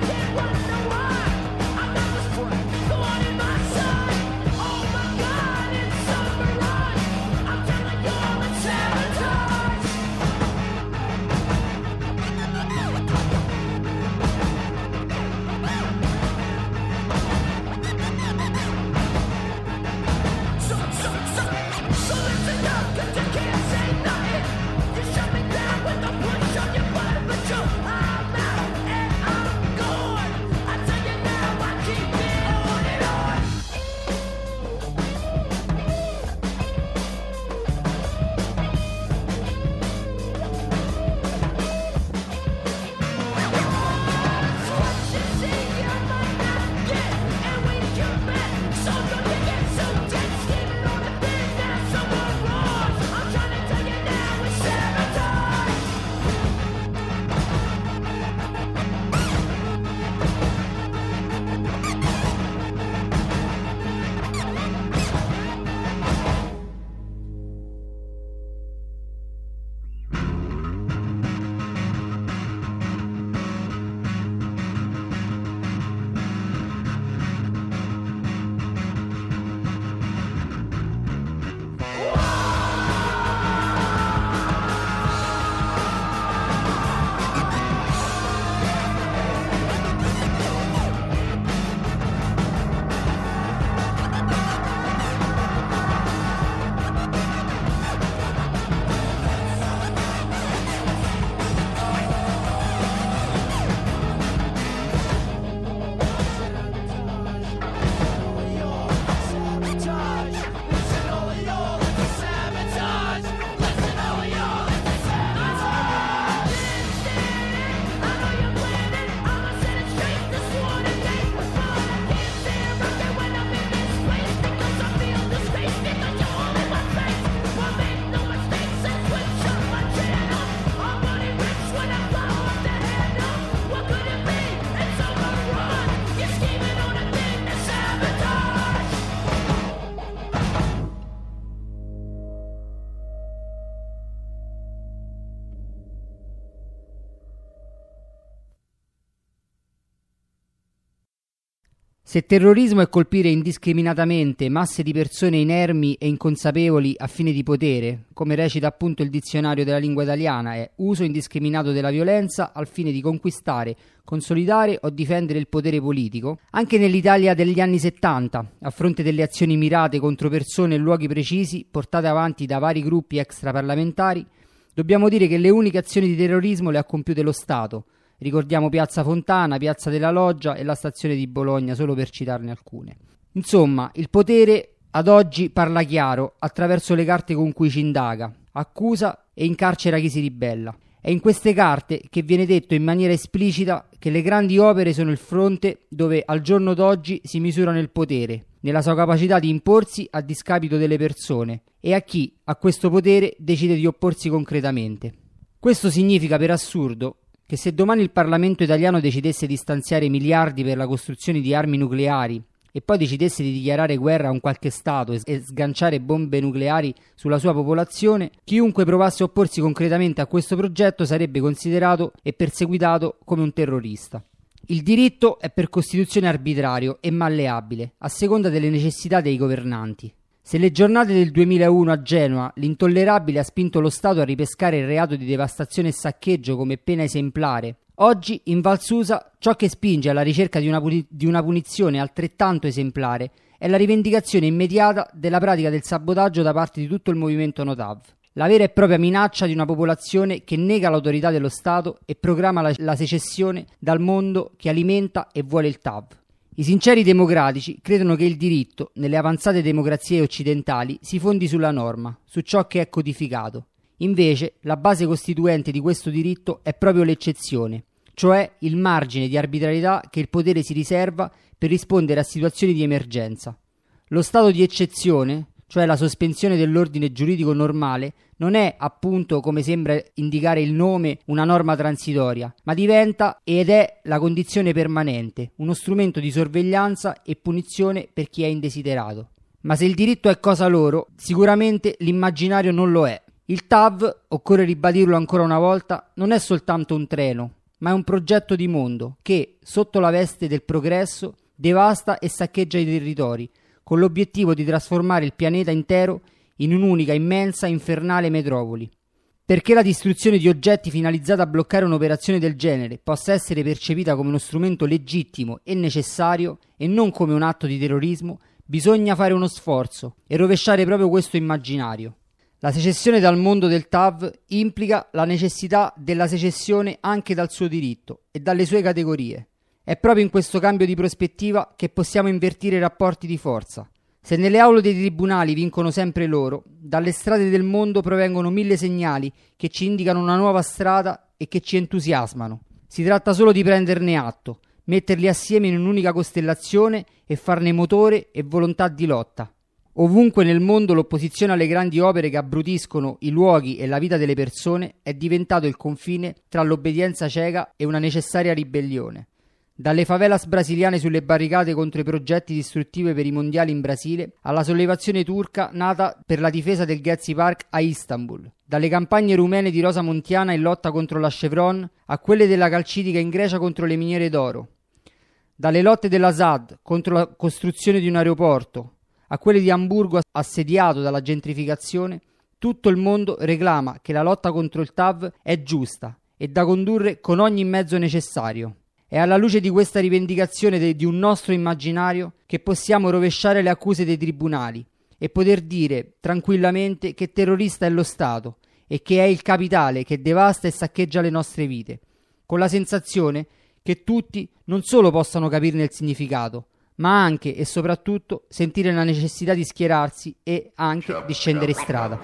Se terrorismo è colpire indiscriminatamente masse di persone inermi e inconsapevoli a fine di potere, come recita appunto il dizionario della lingua italiana, è uso indiscriminato della violenza al fine di conquistare, consolidare o difendere il potere politico, anche nell'Italia degli anni 70, a fronte delle azioni mirate contro persone e luoghi precisi portate avanti da vari gruppi extraparlamentari, dobbiamo dire che le uniche azioni di terrorismo le ha compiute lo Stato. Ricordiamo Piazza Fontana, Piazza della Loggia e la stazione di Bologna, solo per citarne alcune. Insomma, il potere ad oggi parla chiaro attraverso le carte con cui ci indaga, accusa e incarcera chi si ribella. È in queste carte che viene detto in maniera esplicita che le grandi opere sono il fronte dove al giorno d'oggi si misurano il potere, nella sua capacità di imporsi a discapito delle persone e a chi a questo potere decide di opporsi concretamente. Questo significa per assurdo che se domani il Parlamento italiano decidesse di stanziare miliardi per la costruzione di armi nucleari e poi decidesse di dichiarare guerra a un qualche Stato e sganciare bombe nucleari sulla sua popolazione, chiunque provasse a opporsi concretamente a questo progetto sarebbe considerato e perseguitato come un terrorista. Il diritto è per Costituzione arbitrario e malleabile, a seconda delle necessità dei governanti. Se le giornate del 2001 a Genova l'intollerabile ha spinto lo Stato a ripescare il reato di devastazione e saccheggio come pena esemplare, oggi in Val Susa ciò che spinge alla ricerca di una punizione altrettanto esemplare è la rivendicazione immediata della pratica del sabotaggio da parte di tutto il movimento No TAV. La vera e propria minaccia di una popolazione che nega l'autorità dello Stato e proclama la secessione dal mondo che alimenta e vuole il TAV. I sinceri democratici credono che il diritto, nelle avanzate democrazie occidentali, si fondi sulla norma, su ciò che è codificato. Invece, la base costituente di questo diritto è proprio l'eccezione, cioè il margine di arbitrarietà che il potere si riserva per rispondere a situazioni di emergenza. Lo stato di eccezione, cioè la sospensione dell'ordine giuridico normale, non è, appunto, come sembra indicare il nome, una norma transitoria, ma diventa ed è la condizione permanente, uno strumento di sorveglianza e punizione per chi è indesiderato. Ma se il diritto è cosa loro, sicuramente l'immaginario non lo è. Il TAV, occorre ribadirlo ancora una volta, non è soltanto un treno, ma è un progetto di mondo che, sotto la veste del progresso, devasta e saccheggia i territori, con l'obiettivo di trasformare il pianeta intero in un'unica immensa infernale metropoli. Perché la distruzione di oggetti finalizzata a bloccare un'operazione del genere possa essere percepita come uno strumento legittimo e necessario e non come un atto di terrorismo, bisogna fare uno sforzo e rovesciare proprio questo immaginario. La secessione dal mondo del TAV implica la necessità della secessione anche dal suo diritto e dalle sue categorie. È proprio in questo cambio di prospettiva che possiamo invertire i rapporti di forza. Se nelle aule dei tribunali vincono sempre loro, dalle strade del mondo provengono 1000 segnali che ci indicano una nuova strada e che ci entusiasmano. Si tratta solo di prenderne atto, metterli assieme in un'unica costellazione e farne motore e volontà di lotta. Ovunque nel mondo l'opposizione alle grandi opere che abbrutiscono i luoghi e la vita delle persone è diventato il confine tra l'obbedienza cieca e una necessaria ribellione. Dalle favelas brasiliane sulle barricate contro i progetti distruttivi per i mondiali in Brasile, alla sollevazione turca nata per la difesa del Gezi Park a Istanbul, dalle campagne rumene di Rosa Montiana in lotta contro la Chevron a quelle della calcidica in Grecia contro le miniere d'oro, dalle lotte dell'Assad contro la costruzione di un aeroporto a quelle di Amburgo assediato dalla gentrificazione, tutto il mondo reclama che la lotta contro il TAV è giusta e da condurre con ogni mezzo necessario. È alla luce di questa rivendicazione di un nostro immaginario che possiamo rovesciare le accuse dei tribunali e poter dire tranquillamente che terrorista è lo Stato e che è il capitale che devasta e saccheggia le nostre vite, con la sensazione che tutti non solo possano capirne il significato, ma anche e soprattutto sentire la necessità di schierarsi e anche di scendere in strada.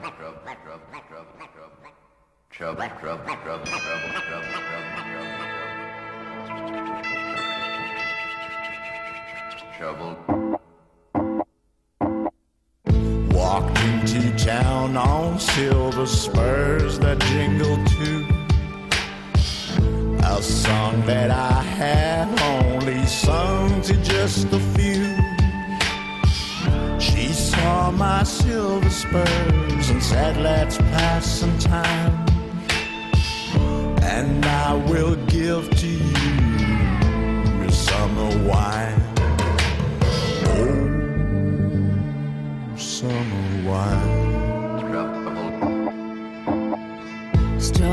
Walked into town on silver spurs that jingle too. A song that I have only sung to just a few. She saw my silver spurs and said, let's pass some time. And I will give to you summer wine.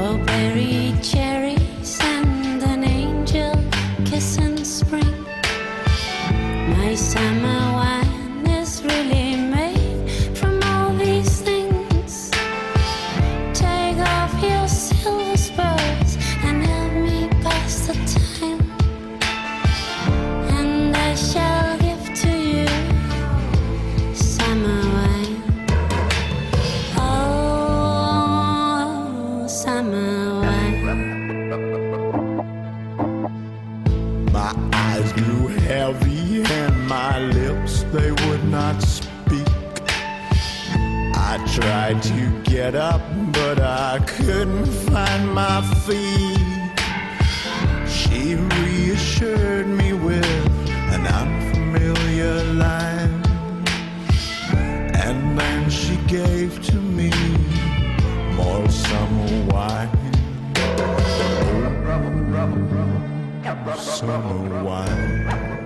Strawberry cherries and an angel kiss in spring. My summer wine is really made from all these things. Take off your silver spurs and help me pass the time, and I shall give to you summer wine. Oh, summer wine. My eyes grew heavy and my lips, they would not speak. I tried to get up, but I couldn't find my feet. She reassured me with an unfamiliar line, and then she gave to me more summer wine. Summer wine.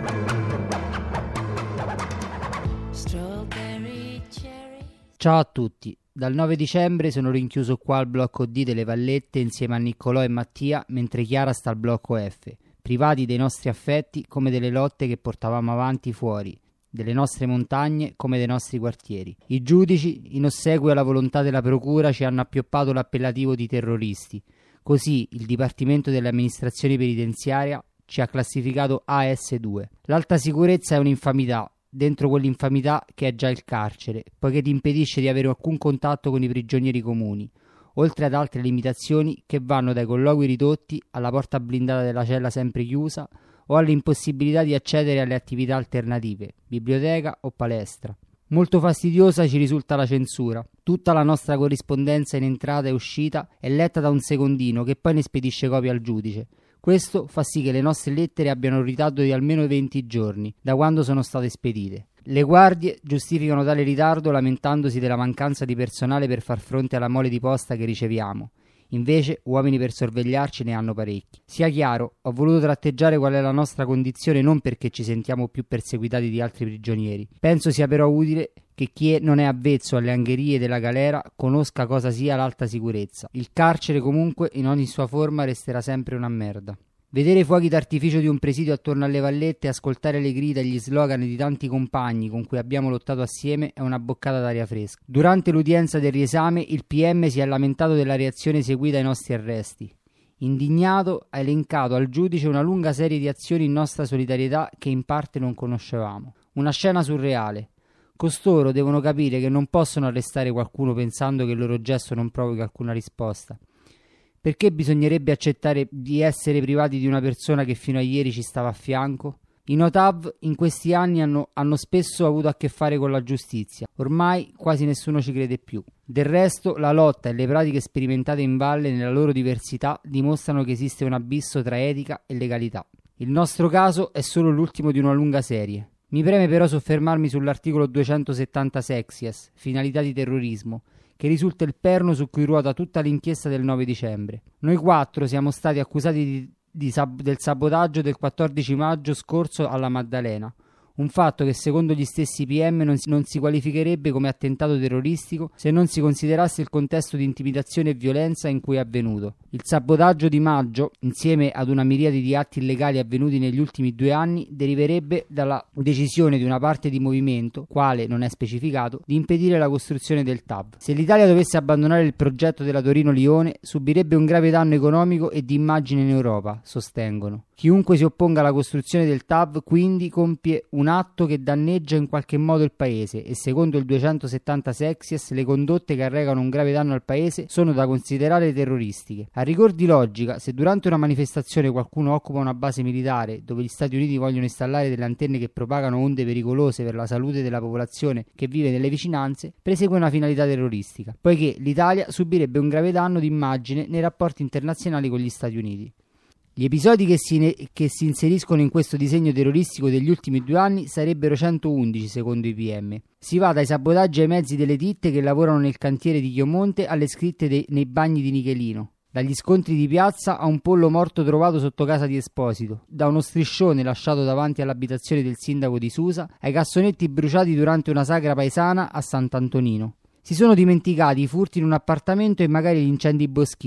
Strawberry cherry. Ciao a tutti, dal 9 dicembre sono rinchiuso qua al blocco D delle Vallette insieme a Niccolò e Mattia, mentre Chiara sta al blocco F, privati dei nostri affetti come delle lotte che portavamo avanti fuori, delle nostre montagne come dei nostri quartieri. I giudici, in ossequio alla volontà della procura, ci hanno appioppato l'appellativo di terroristi. Così il Dipartimento dell'Amministrazione Penitenziaria ci ha classificato AS2. L'alta sicurezza è un'infamità, dentro quell'infamità che è già il carcere, poiché ti impedisce di avere alcun contatto con i prigionieri comuni, oltre ad altre limitazioni che vanno dai colloqui ridotti alla porta blindata della cella sempre chiusa o all'impossibilità di accedere alle attività alternative, biblioteca o palestra. Molto fastidiosa ci risulta la censura. Tutta la nostra corrispondenza in entrata e uscita è letta da un secondino che poi ne spedisce copia al giudice. Questo fa sì che le nostre lettere abbiano un ritardo di almeno 20 giorni da quando sono state spedite. Le guardie giustificano tale ritardo lamentandosi della mancanza di personale per far fronte alla mole di posta che riceviamo. Invece uomini per sorvegliarci ne hanno parecchi. Sia chiaro, ho voluto tratteggiare qual è la nostra condizione non perché ci sentiamo più perseguitati di altri prigionieri. Penso sia però utile che chi non è avvezzo alle angherie della galera conosca cosa sia l'alta sicurezza. Il carcere comunque in ogni sua forma resterà sempre una merda. Vedere i fuochi d'artificio di un presidio attorno alle Vallette e ascoltare le grida e gli slogan di tanti compagni con cui abbiamo lottato assieme è una boccata d'aria fresca. Durante l'udienza del riesame il PM si è lamentato della reazione seguita ai nostri arresti. Indignato ha elencato al giudice una lunga serie di azioni in nostra solidarietà che in parte non conoscevamo. Una scena surreale. Costoro devono capire che non possono arrestare qualcuno pensando che il loro gesto non provochi alcuna risposta. Perché bisognerebbe accettare di essere privati di una persona che fino a ieri ci stava a fianco? I Notav in questi anni hanno spesso avuto a che fare con la giustizia. Ormai quasi nessuno ci crede più. Del resto, la lotta e le pratiche sperimentate in valle nella loro diversità dimostrano che esiste un abisso tra etica e legalità. Il nostro caso è solo l'ultimo di una lunga serie. Mi preme però soffermarmi sull'articolo 270 sexies, finalità di terrorismo, che risulta il perno su cui ruota tutta l'inchiesta del 9 dicembre. Noi 4 siamo stati accusati del sabotaggio del 14 maggio scorso alla Maddalena, un fatto che secondo gli stessi PM non si qualificherebbe come attentato terroristico se non si considerasse il contesto di intimidazione e violenza in cui è avvenuto. Il sabotaggio di maggio, insieme ad una miriade di atti illegali avvenuti negli ultimi 2 anni, deriverebbe dalla decisione di una parte di movimento, quale non è specificato, di impedire la costruzione del TAV. Se l'Italia dovesse abbandonare il progetto della Torino-Lione, subirebbe un grave danno economico e di immagine in Europa, sostengono. Chiunque si opponga alla costruzione del TAV quindi compie un atto che danneggia in qualche modo il paese e secondo il 270 sexies le condotte che arrecano un grave danno al paese sono da considerare terroristiche. A rigor di logica, se durante una manifestazione qualcuno occupa una base militare dove gli Stati Uniti vogliono installare delle antenne che propagano onde pericolose per la salute della popolazione che vive nelle vicinanze, persegue una finalità terroristica, poiché l'Italia subirebbe un grave danno di immagine nei rapporti internazionali con gli Stati Uniti. Gli episodi che si inseriscono in questo disegno terroristico degli ultimi 2 anni sarebbero 111 secondo i PM. Si va dai sabotaggi ai mezzi delle ditte che lavorano nel cantiere di Chiomonte alle scritte nei bagni di Nichelino. Dagli scontri di piazza a un pollo morto trovato sotto casa di Esposito, da uno striscione lasciato davanti all'abitazione del sindaco di Susa, ai cassonetti bruciati durante una sagra paesana a Sant'Antonino. Si sono dimenticati i furti in un appartamento e magari gli incendi boschivi.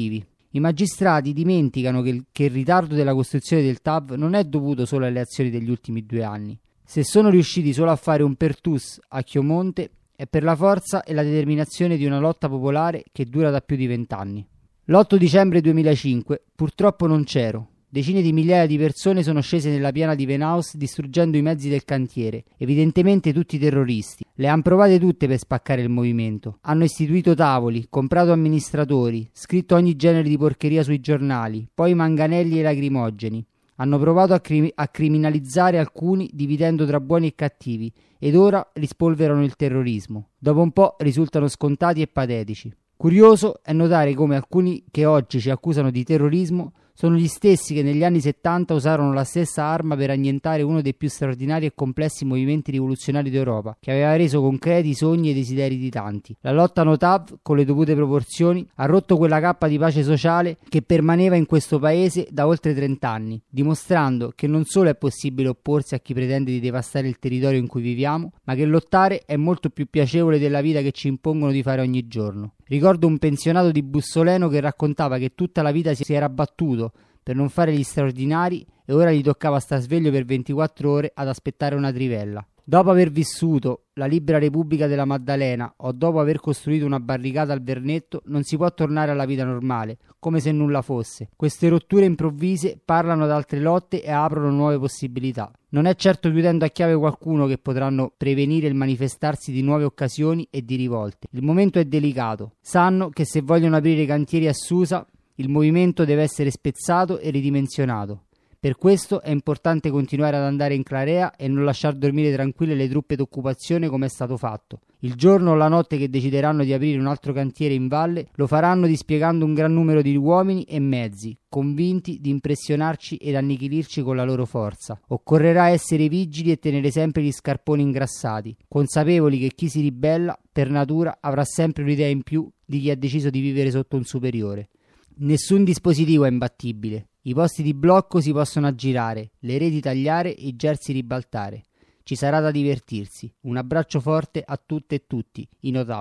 I magistrati dimenticano che il ritardo della costruzione del TAV non è dovuto solo alle azioni degli ultimi 2 anni. Se sono riusciti solo a fare un pertus a Chiomonte è per la forza e la determinazione di una lotta popolare che dura da più di 20 anni. L'8 dicembre 2005 purtroppo non c'ero. Decine di migliaia di persone sono scese nella piana di Venaus distruggendo i mezzi del cantiere, evidentemente tutti terroristi. Le han provate tutte per spaccare il movimento. Hanno istituito tavoli, comprato amministratori, scritto ogni genere di porcheria sui giornali, poi manganelli e lacrimogeni. Hanno provato a criminalizzare alcuni dividendo tra buoni e cattivi ed ora rispolverano il terrorismo. Dopo un po' risultano scontati e patetici. Curioso è notare come alcuni che oggi ci accusano di terrorismo sono gli stessi che negli anni 70 usarono la stessa arma per annientare uno dei più straordinari e complessi movimenti rivoluzionari d'Europa, che aveva reso concreti i sogni e i desideri di tanti. La lotta No-TAV, con le dovute proporzioni, ha rotto quella cappa di pace sociale che permaneva in questo paese da oltre 30 anni, dimostrando che non solo è possibile opporsi a chi pretende di devastare il territorio in cui viviamo, ma che lottare è molto più piacevole della vita che ci impongono di fare ogni giorno. Ricordo un pensionato di Bussoleno che raccontava che tutta la vita si era battuto per non fare gli straordinari e ora gli toccava star sveglio per 24 ore ad aspettare una trivella. Dopo aver vissuto la libera Repubblica della Maddalena o dopo aver costruito una barricata al Vernetto non si può tornare alla vita normale, come se nulla fosse. Queste rotture improvvise parlano ad altre lotte e aprono nuove possibilità. Non è certo chiudendo a chiave qualcuno che potranno prevenire il manifestarsi di nuove occasioni e di rivolte. Il momento è delicato. Sanno che se vogliono aprire i cantieri a Susa, il movimento deve essere spezzato e ridimensionato. Per questo è importante continuare ad andare in Clarea e non lasciar dormire tranquille le truppe d'occupazione come è stato fatto. Il giorno o la notte che decideranno di aprire un altro cantiere in valle lo faranno dispiegando un gran numero di uomini e mezzi, convinti di impressionarci ed annichilirci con la loro forza. Occorrerà essere vigili e tenere sempre gli scarponi ingrassati, consapevoli che chi si ribella per natura avrà sempre un'idea in più di chi ha deciso di vivere sotto un superiore. Nessun dispositivo è imbattibile. I posti di blocco si possono aggirare, le reti tagliare e i gersi ribaltare. Ci sarà da divertirsi. Un abbraccio forte a tutte e tutti, i No-TAV.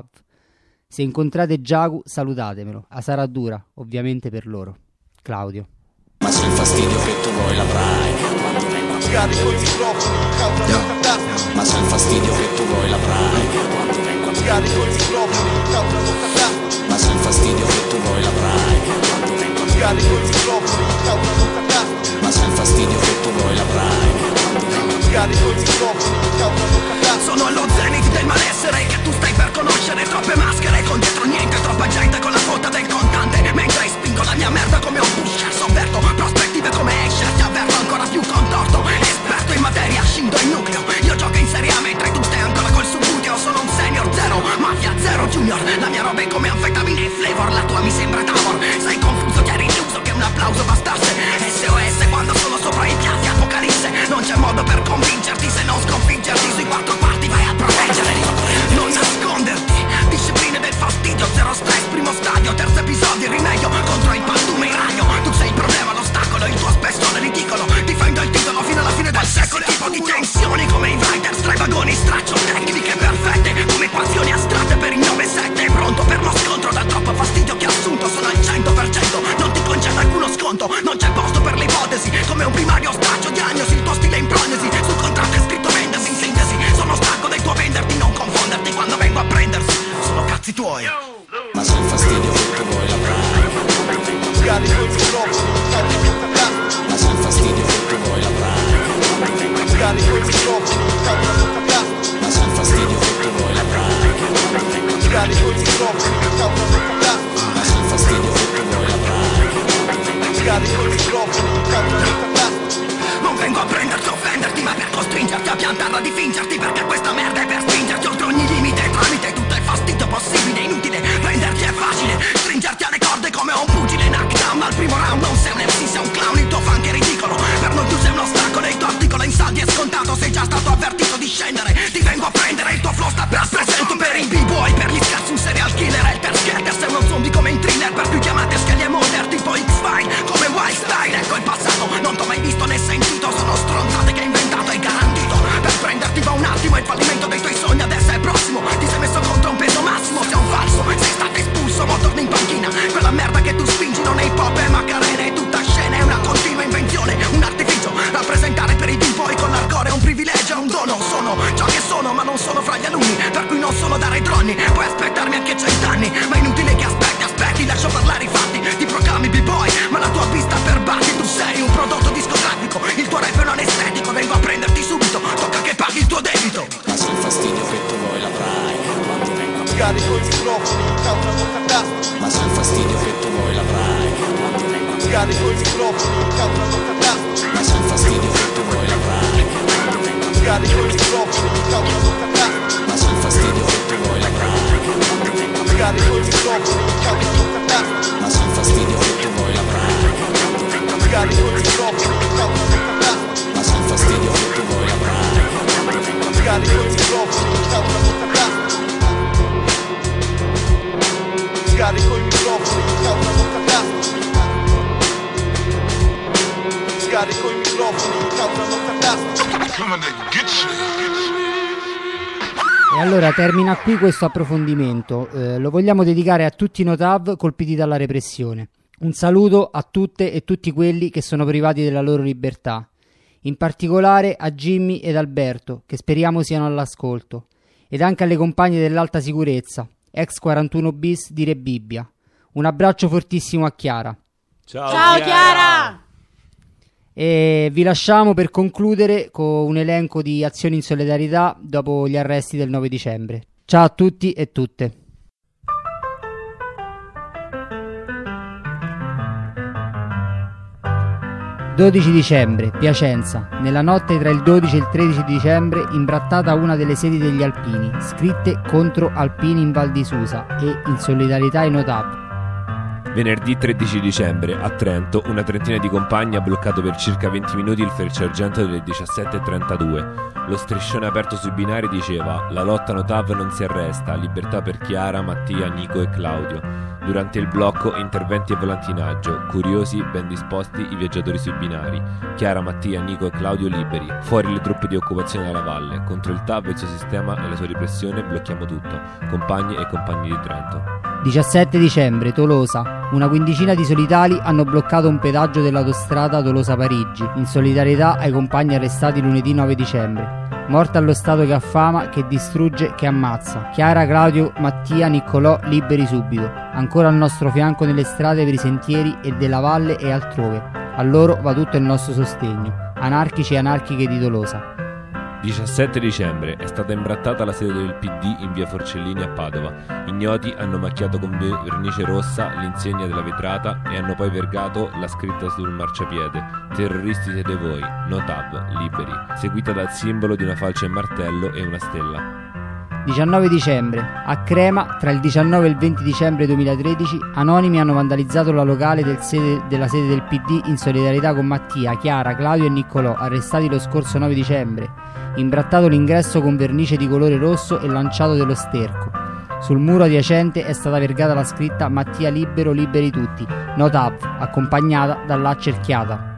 Se incontrate Giacu, salutatemelo. A sarà dura, ovviamente per loro. Claudio. Ma se il fastidio che tu vuoi l'avrai quando vengo a scarico il microfono, ma se il fastidio che tu vuoi l'avrai quando vengo a scarico il microfono, ma se il fastidio che tu vuoi l'avrai quando vengo a scarico il microfono, ma se il fastidio che tu vuoi l'avrai quando vengo a scarico il microfono. Sono allo zenith del malessere che tu stai per conoscere. Troppe maschere con dietro niente, troppa gente con la foto del contante, mentre spingo la mia merda come un pusher. Sofferto prospettive come escer, ti avverto ancora più contorto. Esperto in materia, scindo il nucleo. Io gioco in Serie A mentre tu stai ancora col subbuteo. Sono un senior zero, mafia zero junior. La mia roba è come anfetamine e flavor, la tua mi sembra Tavor. Sei confuso, ti eri illuso che un applauso bastasse. SOS quando sono sopra i piatti, apocalisse. Non c'è modo per convincerti se non sconfiggerti. Sui 4 parti vai a proteggere. Non nasconderti, discipline del fastidio. Zero stress, primo stadio, terzo episodio, rimedio contro il pattume in ragno. Tu sei il problema, l'ostacolo, il tuo spessore ridicolo. Difendo il titolo fino alla fine del secolo. Tipo di tensioni come i Riders, tra i vagoni straccio tecniche perfette come equazioni astratte per il 9-7. Pronto per lo scontro dal troppo fastidio che ho assunto. Sono al 100%, non ti concede alcuno sconto. Non c'è posto per le ipotesi, come un primario straccio diagnosi. Il tuo stile in prognosi, sul contratto è scritto vendersi in sintesi. Sono stanco del tuo venderti, non confonderti quando vengo a prendersi. Sono cazzi tuoi. Ma se il fastidio che tu vuoi l'avrai quando vengo a scarico il microfono. Ma se il fastidio che tu vuoi l'avrai quando vengo a scarico il microfono. Ma se il fastidio che tu vuoi l'avrai quando vengo a scarico il microfono. Ma se il fastidio che tu vuoi l'avrai quando vengo a scarico il microfono. Non vengo a prenderti o offenderti, ma per costringerti a piantarla di fingerti. Perché questa merda è per spingerti oltre ogni limite. Tramite tutto il fastidio possibile, inutile prenderti è facile. Stringerti alle corde come un pugile. Knockdown al primo round, non sei un MC, sei un clown. Il tuo funk è ridicolo, per noi tu sei un ostacolo. Il tuo articolo in saldi è scontato, sei già stato avvertito di scendere. Ti vengo a prendere, il tuo flow sta per presento. Per i b-boy, per gli scarsi un serial killer. È il per scatter, sei uno zombie come in thriller. Per più chiamate scaglie e moder, tipo X-File, come Wild Style. Ecco il passato, non t'ho mai visto né sentito. Sono stronzate che hai inventato e garantito. Per prenderti va un attimo, il fallimento dei tuoi sogni adesso è prossimo. Ti sei messo contro un peso massimo, sei un falso, sei stato espulso, mo torni in panchina. Quella merda che tu spingi non è ipotesi. Scarico i microfoni, causano catastrofi. Ma se il fastidio che tu vuoi l'avrai. Scarico i microfoni, causano catastrofi. Ma se il fastidio che tu vuoi l'avrai. Scarico i microfoni, causano catastrofi. Ma se il fastidio che tu vuoi l'avrai. Scarico i microfoni, causano catastrofi. Ma se il fastidio che tu vuoi l'avrai. Scarico i microfoni, causano catastrofi. Scarico i microfoni, causano catastrofi. Scarico i microfoni, causano catastrofi. E allora termina qui questo approfondimento, lo vogliamo dedicare a tutti i Notav colpiti dalla repressione. Un saluto a tutte e tutti quelli che sono privati della loro libertà, in particolare a Jimmy ed Alberto, che speriamo siano all'ascolto, ed anche alle compagne dell'alta sicurezza, ex 41 bis di Re Bibbia. Un abbraccio fortissimo a Chiara. Ciao Chiara! E vi lasciamo per concludere con un elenco di azioni in solidarietà dopo gli arresti del 9 dicembre. Ciao a tutti e tutte. «12 dicembre, Piacenza. Nella notte tra il 12 e il 13 dicembre imbrattata una delle sedi degli Alpini, scritte contro Alpini in Val di Susa e in solidarietà ai Notav». Venerdì 13 dicembre, a Trento, una trentina di compagni ha bloccato per circa 20 minuti il Frecciargento delle 17:32. Lo striscione aperto sui binari diceva: «La lotta Notav non si arresta, libertà per Chiara, Mattia, Nico e Claudio». Durante il blocco, interventi e volantinaggio. Curiosi, ben disposti i viaggiatori sui binari. Chiara, Mattia, Nico e Claudio liberi. Fuori le truppe di occupazione dalla valle. Contro il TAV e il suo sistema e la sua repressione blocchiamo tutto. Compagni e compagni di Trento. 17 dicembre, Tolosa. Una quindicina di solitari hanno bloccato un pedaggio dell'autostrada Tolosa-Parigi, in solidarietà ai compagni arrestati lunedì 9 dicembre. Morta allo Stato che affama, che distrugge, che ammazza. Chiara, Claudio, Mattia, Niccolò, liberi subito. Ancora al nostro fianco nelle strade, per i sentieri e della valle e altrove. A loro va tutto il nostro sostegno. Anarchici e anarchiche di Tolosa. 17 dicembre, è stata imbrattata la sede del PD in via Forcellini a Padova. Ignoti hanno macchiato con vernice rossa l'insegna della vetrata e hanno poi vergato la scritta sul marciapiede: terroristi siete voi, Notav, liberi, seguita dal simbolo di una falce in martello e una stella. 19 dicembre, a Crema, tra il 19 e il 20 dicembre 2013, anonimi hanno vandalizzato la locale della sede del PD in solidarietà con Mattia, Chiara, Claudio e Niccolò, arrestati lo scorso 9 dicembre. Imbrattato l'ingresso con vernice di colore rosso e lanciato dello sterco. Sul muro adiacente è stata vergata la scritta Mattia libero, liberi tutti, Notav, accompagnata dall'A cerchiata.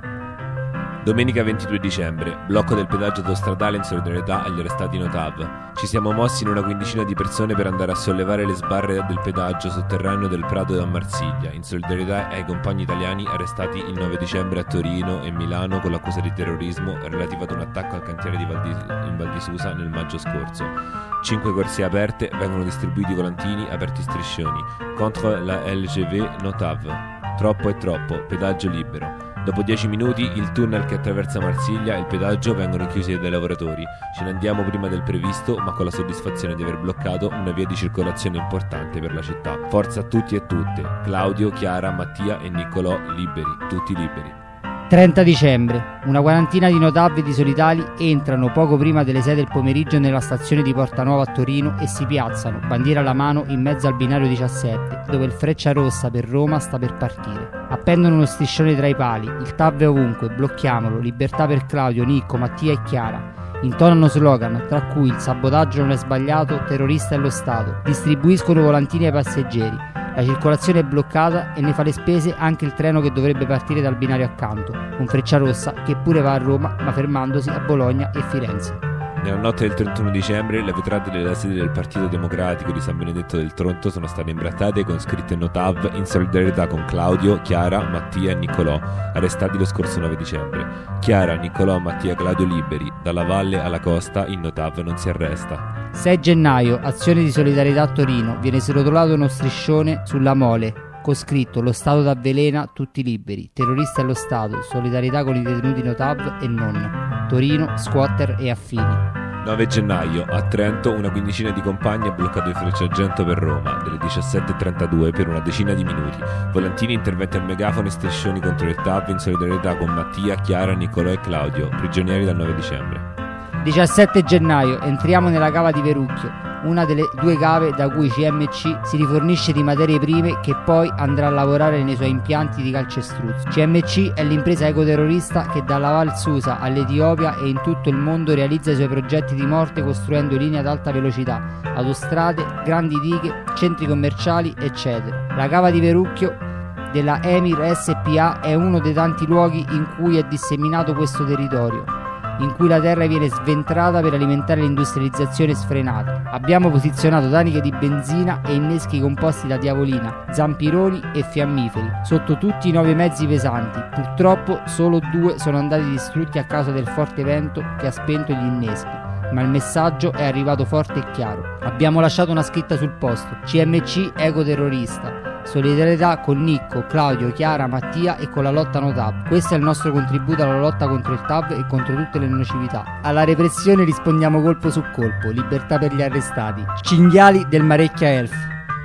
Domenica 22 dicembre, blocco del pedaggio autostradale in solidarietà agli arrestati Notav. Ci siamo mossi in una quindicina di persone per andare a sollevare le sbarre del pedaggio sotterraneo del Prato da Marsiglia, in solidarietà ai compagni italiani arrestati il 9 dicembre a Torino e Milano con l'accusa di terrorismo relativa ad un attacco al cantiere in Val di Susa nel maggio scorso. 5 corsie aperte, vengono distribuiti volantini, aperti striscioni. Contro la LGV Notav. Troppo è troppo, pedaggio libero. Dopo 10 minuti il tunnel che attraversa Marsiglia e il pedaggio vengono chiusi dai lavoratori. Ce ne andiamo prima del previsto, ma con la soddisfazione di aver bloccato una via di circolazione importante per la città. Forza a tutti e tutte. Claudio, Chiara, Mattia e Niccolò liberi, tutti liberi. 30 dicembre, una quarantina di Notav e di solitari entrano poco prima delle 6 del pomeriggio nella stazione di Portanuova a Torino e si piazzano, bandiera alla mano, in mezzo al binario 17, dove il Frecciarossa per Roma sta per partire. Appendono uno striscione tra i pali, il TAV è ovunque, blocchiamolo, libertà per Claudio, Nicco, Mattia e Chiara. Intonano slogan, tra cui il sabotaggio non è sbagliato, terrorista è lo Stato. Distribuiscono volantini ai passeggeri. La circolazione è bloccata e ne fa le spese anche il treno che dovrebbe partire dal binario accanto, un Frecciarossa che pure va a Roma ma fermandosi a Bologna e Firenze. Nella notte del 31 dicembre le vetrate della sede del Partito Democratico di San Benedetto del Tronto sono state imbrattate con scritte Notav in solidarietà con Claudio, Chiara, Mattia e Niccolò, arrestati lo scorso 9 dicembre. Chiara, Niccolò, Mattia, Claudio liberi, dalla valle alla costa il Notav non si arresta. 6 gennaio, azione di solidarietà a Torino, viene srotolato uno striscione sulla mole, con scritto lo Stato t'avvelena, tutti liberi, terrorista allo Stato, solidarietà con i detenuti Notav e non, Torino, squatter e affini. 9 gennaio, a Trento una quindicina di compagni ha bloccato il Frecciargento per Roma, delle 17:32 per una decina di minuti. Volantini, interventi al megafono e striscioni contro il TAV in solidarietà con Mattia, Chiara, Niccolò e Claudio, prigionieri dal 9 dicembre. 17 gennaio, entriamo nella cava di Perucchio, una delle due cave da cui CMC si rifornisce di materie prime che poi andrà a lavorare nei suoi impianti di calcestruzzo. CMC è l'impresa ecoterrorista che dalla Val Susa all'Etiopia e in tutto il mondo realizza i suoi progetti di morte costruendo linee ad alta velocità, autostrade, grandi dighe, centri commerciali, eccetera. La cava di Perucchio della Emir SPA è uno dei tanti luoghi in cui è disseminato questo territorio, in cui la terra viene sventrata per alimentare l'industrializzazione sfrenata. Abbiamo posizionato taniche di benzina e inneschi composti da diavolina, zampironi e fiammiferi sotto tutti i 9 mezzi pesanti. Purtroppo solo 2 sono andati distrutti a causa del forte vento che ha spento gli inneschi, ma il messaggio è arrivato forte e chiaro. Abbiamo lasciato una scritta sul posto: CMC ecoterrorista. Solidarietà con Nicco, Claudio, Chiara, Mattia e con la lotta no TAV. Questo è il nostro contributo alla lotta contro il TAV e contro tutte le nocività. Alla repressione rispondiamo colpo su colpo. Libertà per gli arrestati. Cinghiali del Marecchia Elf.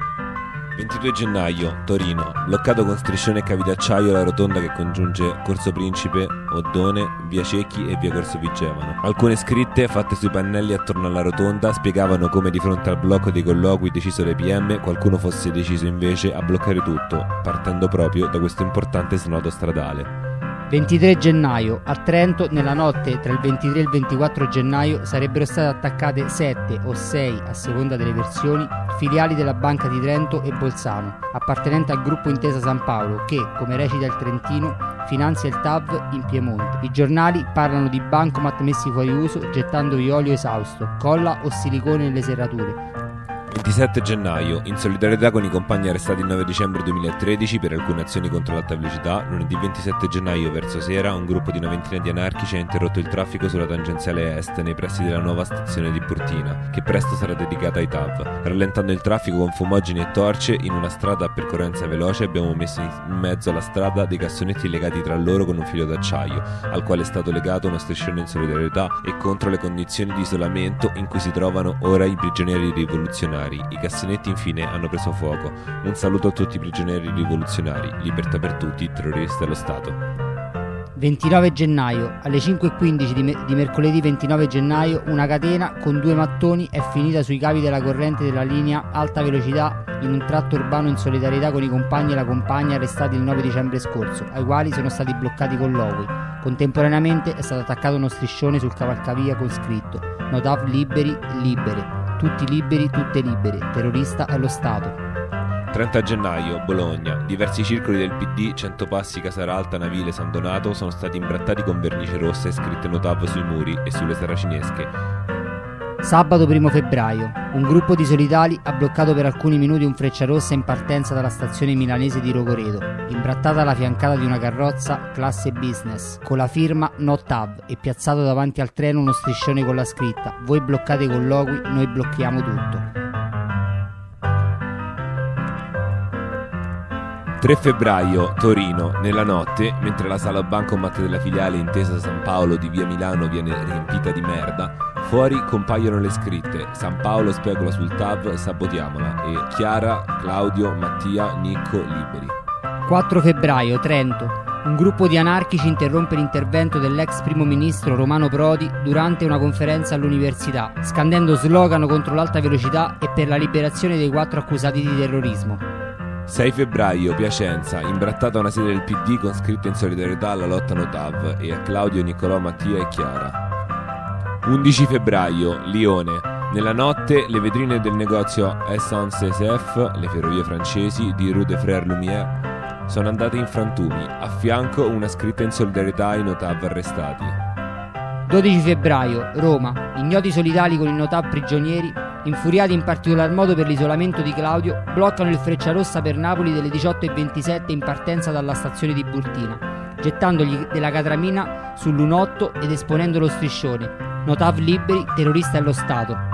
22 gennaio, Torino, bloccato con striscione e cavi d'acciaio la rotonda che congiunge Corso Principe, Oddone, via Cecchi e via Corso Vigevano. Alcune scritte fatte sui pannelli attorno alla rotonda spiegavano come di fronte al blocco dei colloqui deciso dai PM qualcuno fosse deciso invece a bloccare tutto, partendo proprio da questo importante snodo stradale. 23 gennaio, a Trento, nella notte tra il 23 e il 24 gennaio sarebbero state attaccate 7 o 6, a seconda delle versioni, filiali della Banca di Trento e Bolzano, appartenente al gruppo Intesa San Paolo che, come recita il Trentino, finanzia il TAV in Piemonte. I giornali parlano di bancomat messi fuori uso gettandovi olio esausto, colla o silicone nelle serrature. 27 gennaio, in solidarietà con i compagni arrestati il 9 dicembre 2013 per alcune azioni contro l'alta velocità, lunedì 27 gennaio verso sera un gruppo di una ventina di anarchici ha interrotto il traffico sulla tangenziale est nei pressi della nuova stazione di Burtina, che presto sarà dedicata ai TAV. Rallentando il traffico con fumogeni e torce, in una strada a percorrenza veloce abbiamo messo in mezzo alla strada dei cassonetti legati tra loro con un filo d'acciaio, al quale è stato legato uno striscione in solidarietà e contro le condizioni di isolamento in cui si trovano ora i prigionieri rivoluzionari. I cassonetti infine hanno preso fuoco. Un saluto a tutti i prigionieri rivoluzionari. Libertà per tutti, terroristi allo Stato. 29 gennaio, alle 5:15 di mercoledì 29 gennaio, una catena con 2 mattoni è finita sui cavi della corrente della linea alta velocità in un tratto urbano in solidarietà con i compagni e la compagna arrestati il 9 dicembre scorso, ai quali sono stati bloccati colloqui. Contemporaneamente è stato attaccato uno striscione sul cavalcavia con scritto: No TAV liberi, libere. Tutti liberi, tutte libere. Terrorista allo Stato. 30 gennaio, Bologna. Diversi circoli del PD, Centopassi, Casaralta, Navile, San Donato sono stati imbrattati con vernice rossa e scritte no TAV sui muri e sulle saracinesche. Sabato 1 febbraio, un gruppo di solidali ha bloccato per alcuni minuti un Frecciarossa in partenza dalla stazione milanese di Rogoredo, imbrattata alla fiancata di una carrozza classe business con la firma No TAV e piazzato davanti al treno uno striscione con la scritta: voi bloccate i colloqui, noi blocchiamo tutto. 3 febbraio, Torino. Nella notte, mentre la sala bancomat della filiale Intesa San Paolo di via Milano viene riempita di merda, fuori compaiono le scritte: San Paolo specula sul TAV, sabotiamola, e Chiara, Claudio, Mattia, Nicco, liberi. 4 febbraio, Trento. Un gruppo di anarchici interrompe l'intervento dell'ex primo ministro Romano Prodi durante una conferenza all'università, scandendo slogan contro l'alta velocità e per la liberazione dei 4 accusati di terrorismo. 6 febbraio, Piacenza, imbrattata una sede del PD con scritte in solidarietà alla lotta no TAV e a Claudio, Niccolò, Mattia e Chiara. 11 febbraio, Lione. Nella notte le vetrine del negozio SNCF, le ferrovie francesi di Rue de Frères Lumière, sono andate in frantumi, a fianco una scritta in solidarietà ai no TAV arrestati. 12 febbraio, Roma. Ignoti solidali con i no TAV prigionieri, infuriati in particolar modo per l'isolamento di Claudio, bloccano il Frecciarossa per Napoli delle 18:27 in partenza dalla stazione di Burtina, gettandogli della catramina sull'1.8 ed esponendo lo striscione: No TAV liberi, terrorista allo Stato.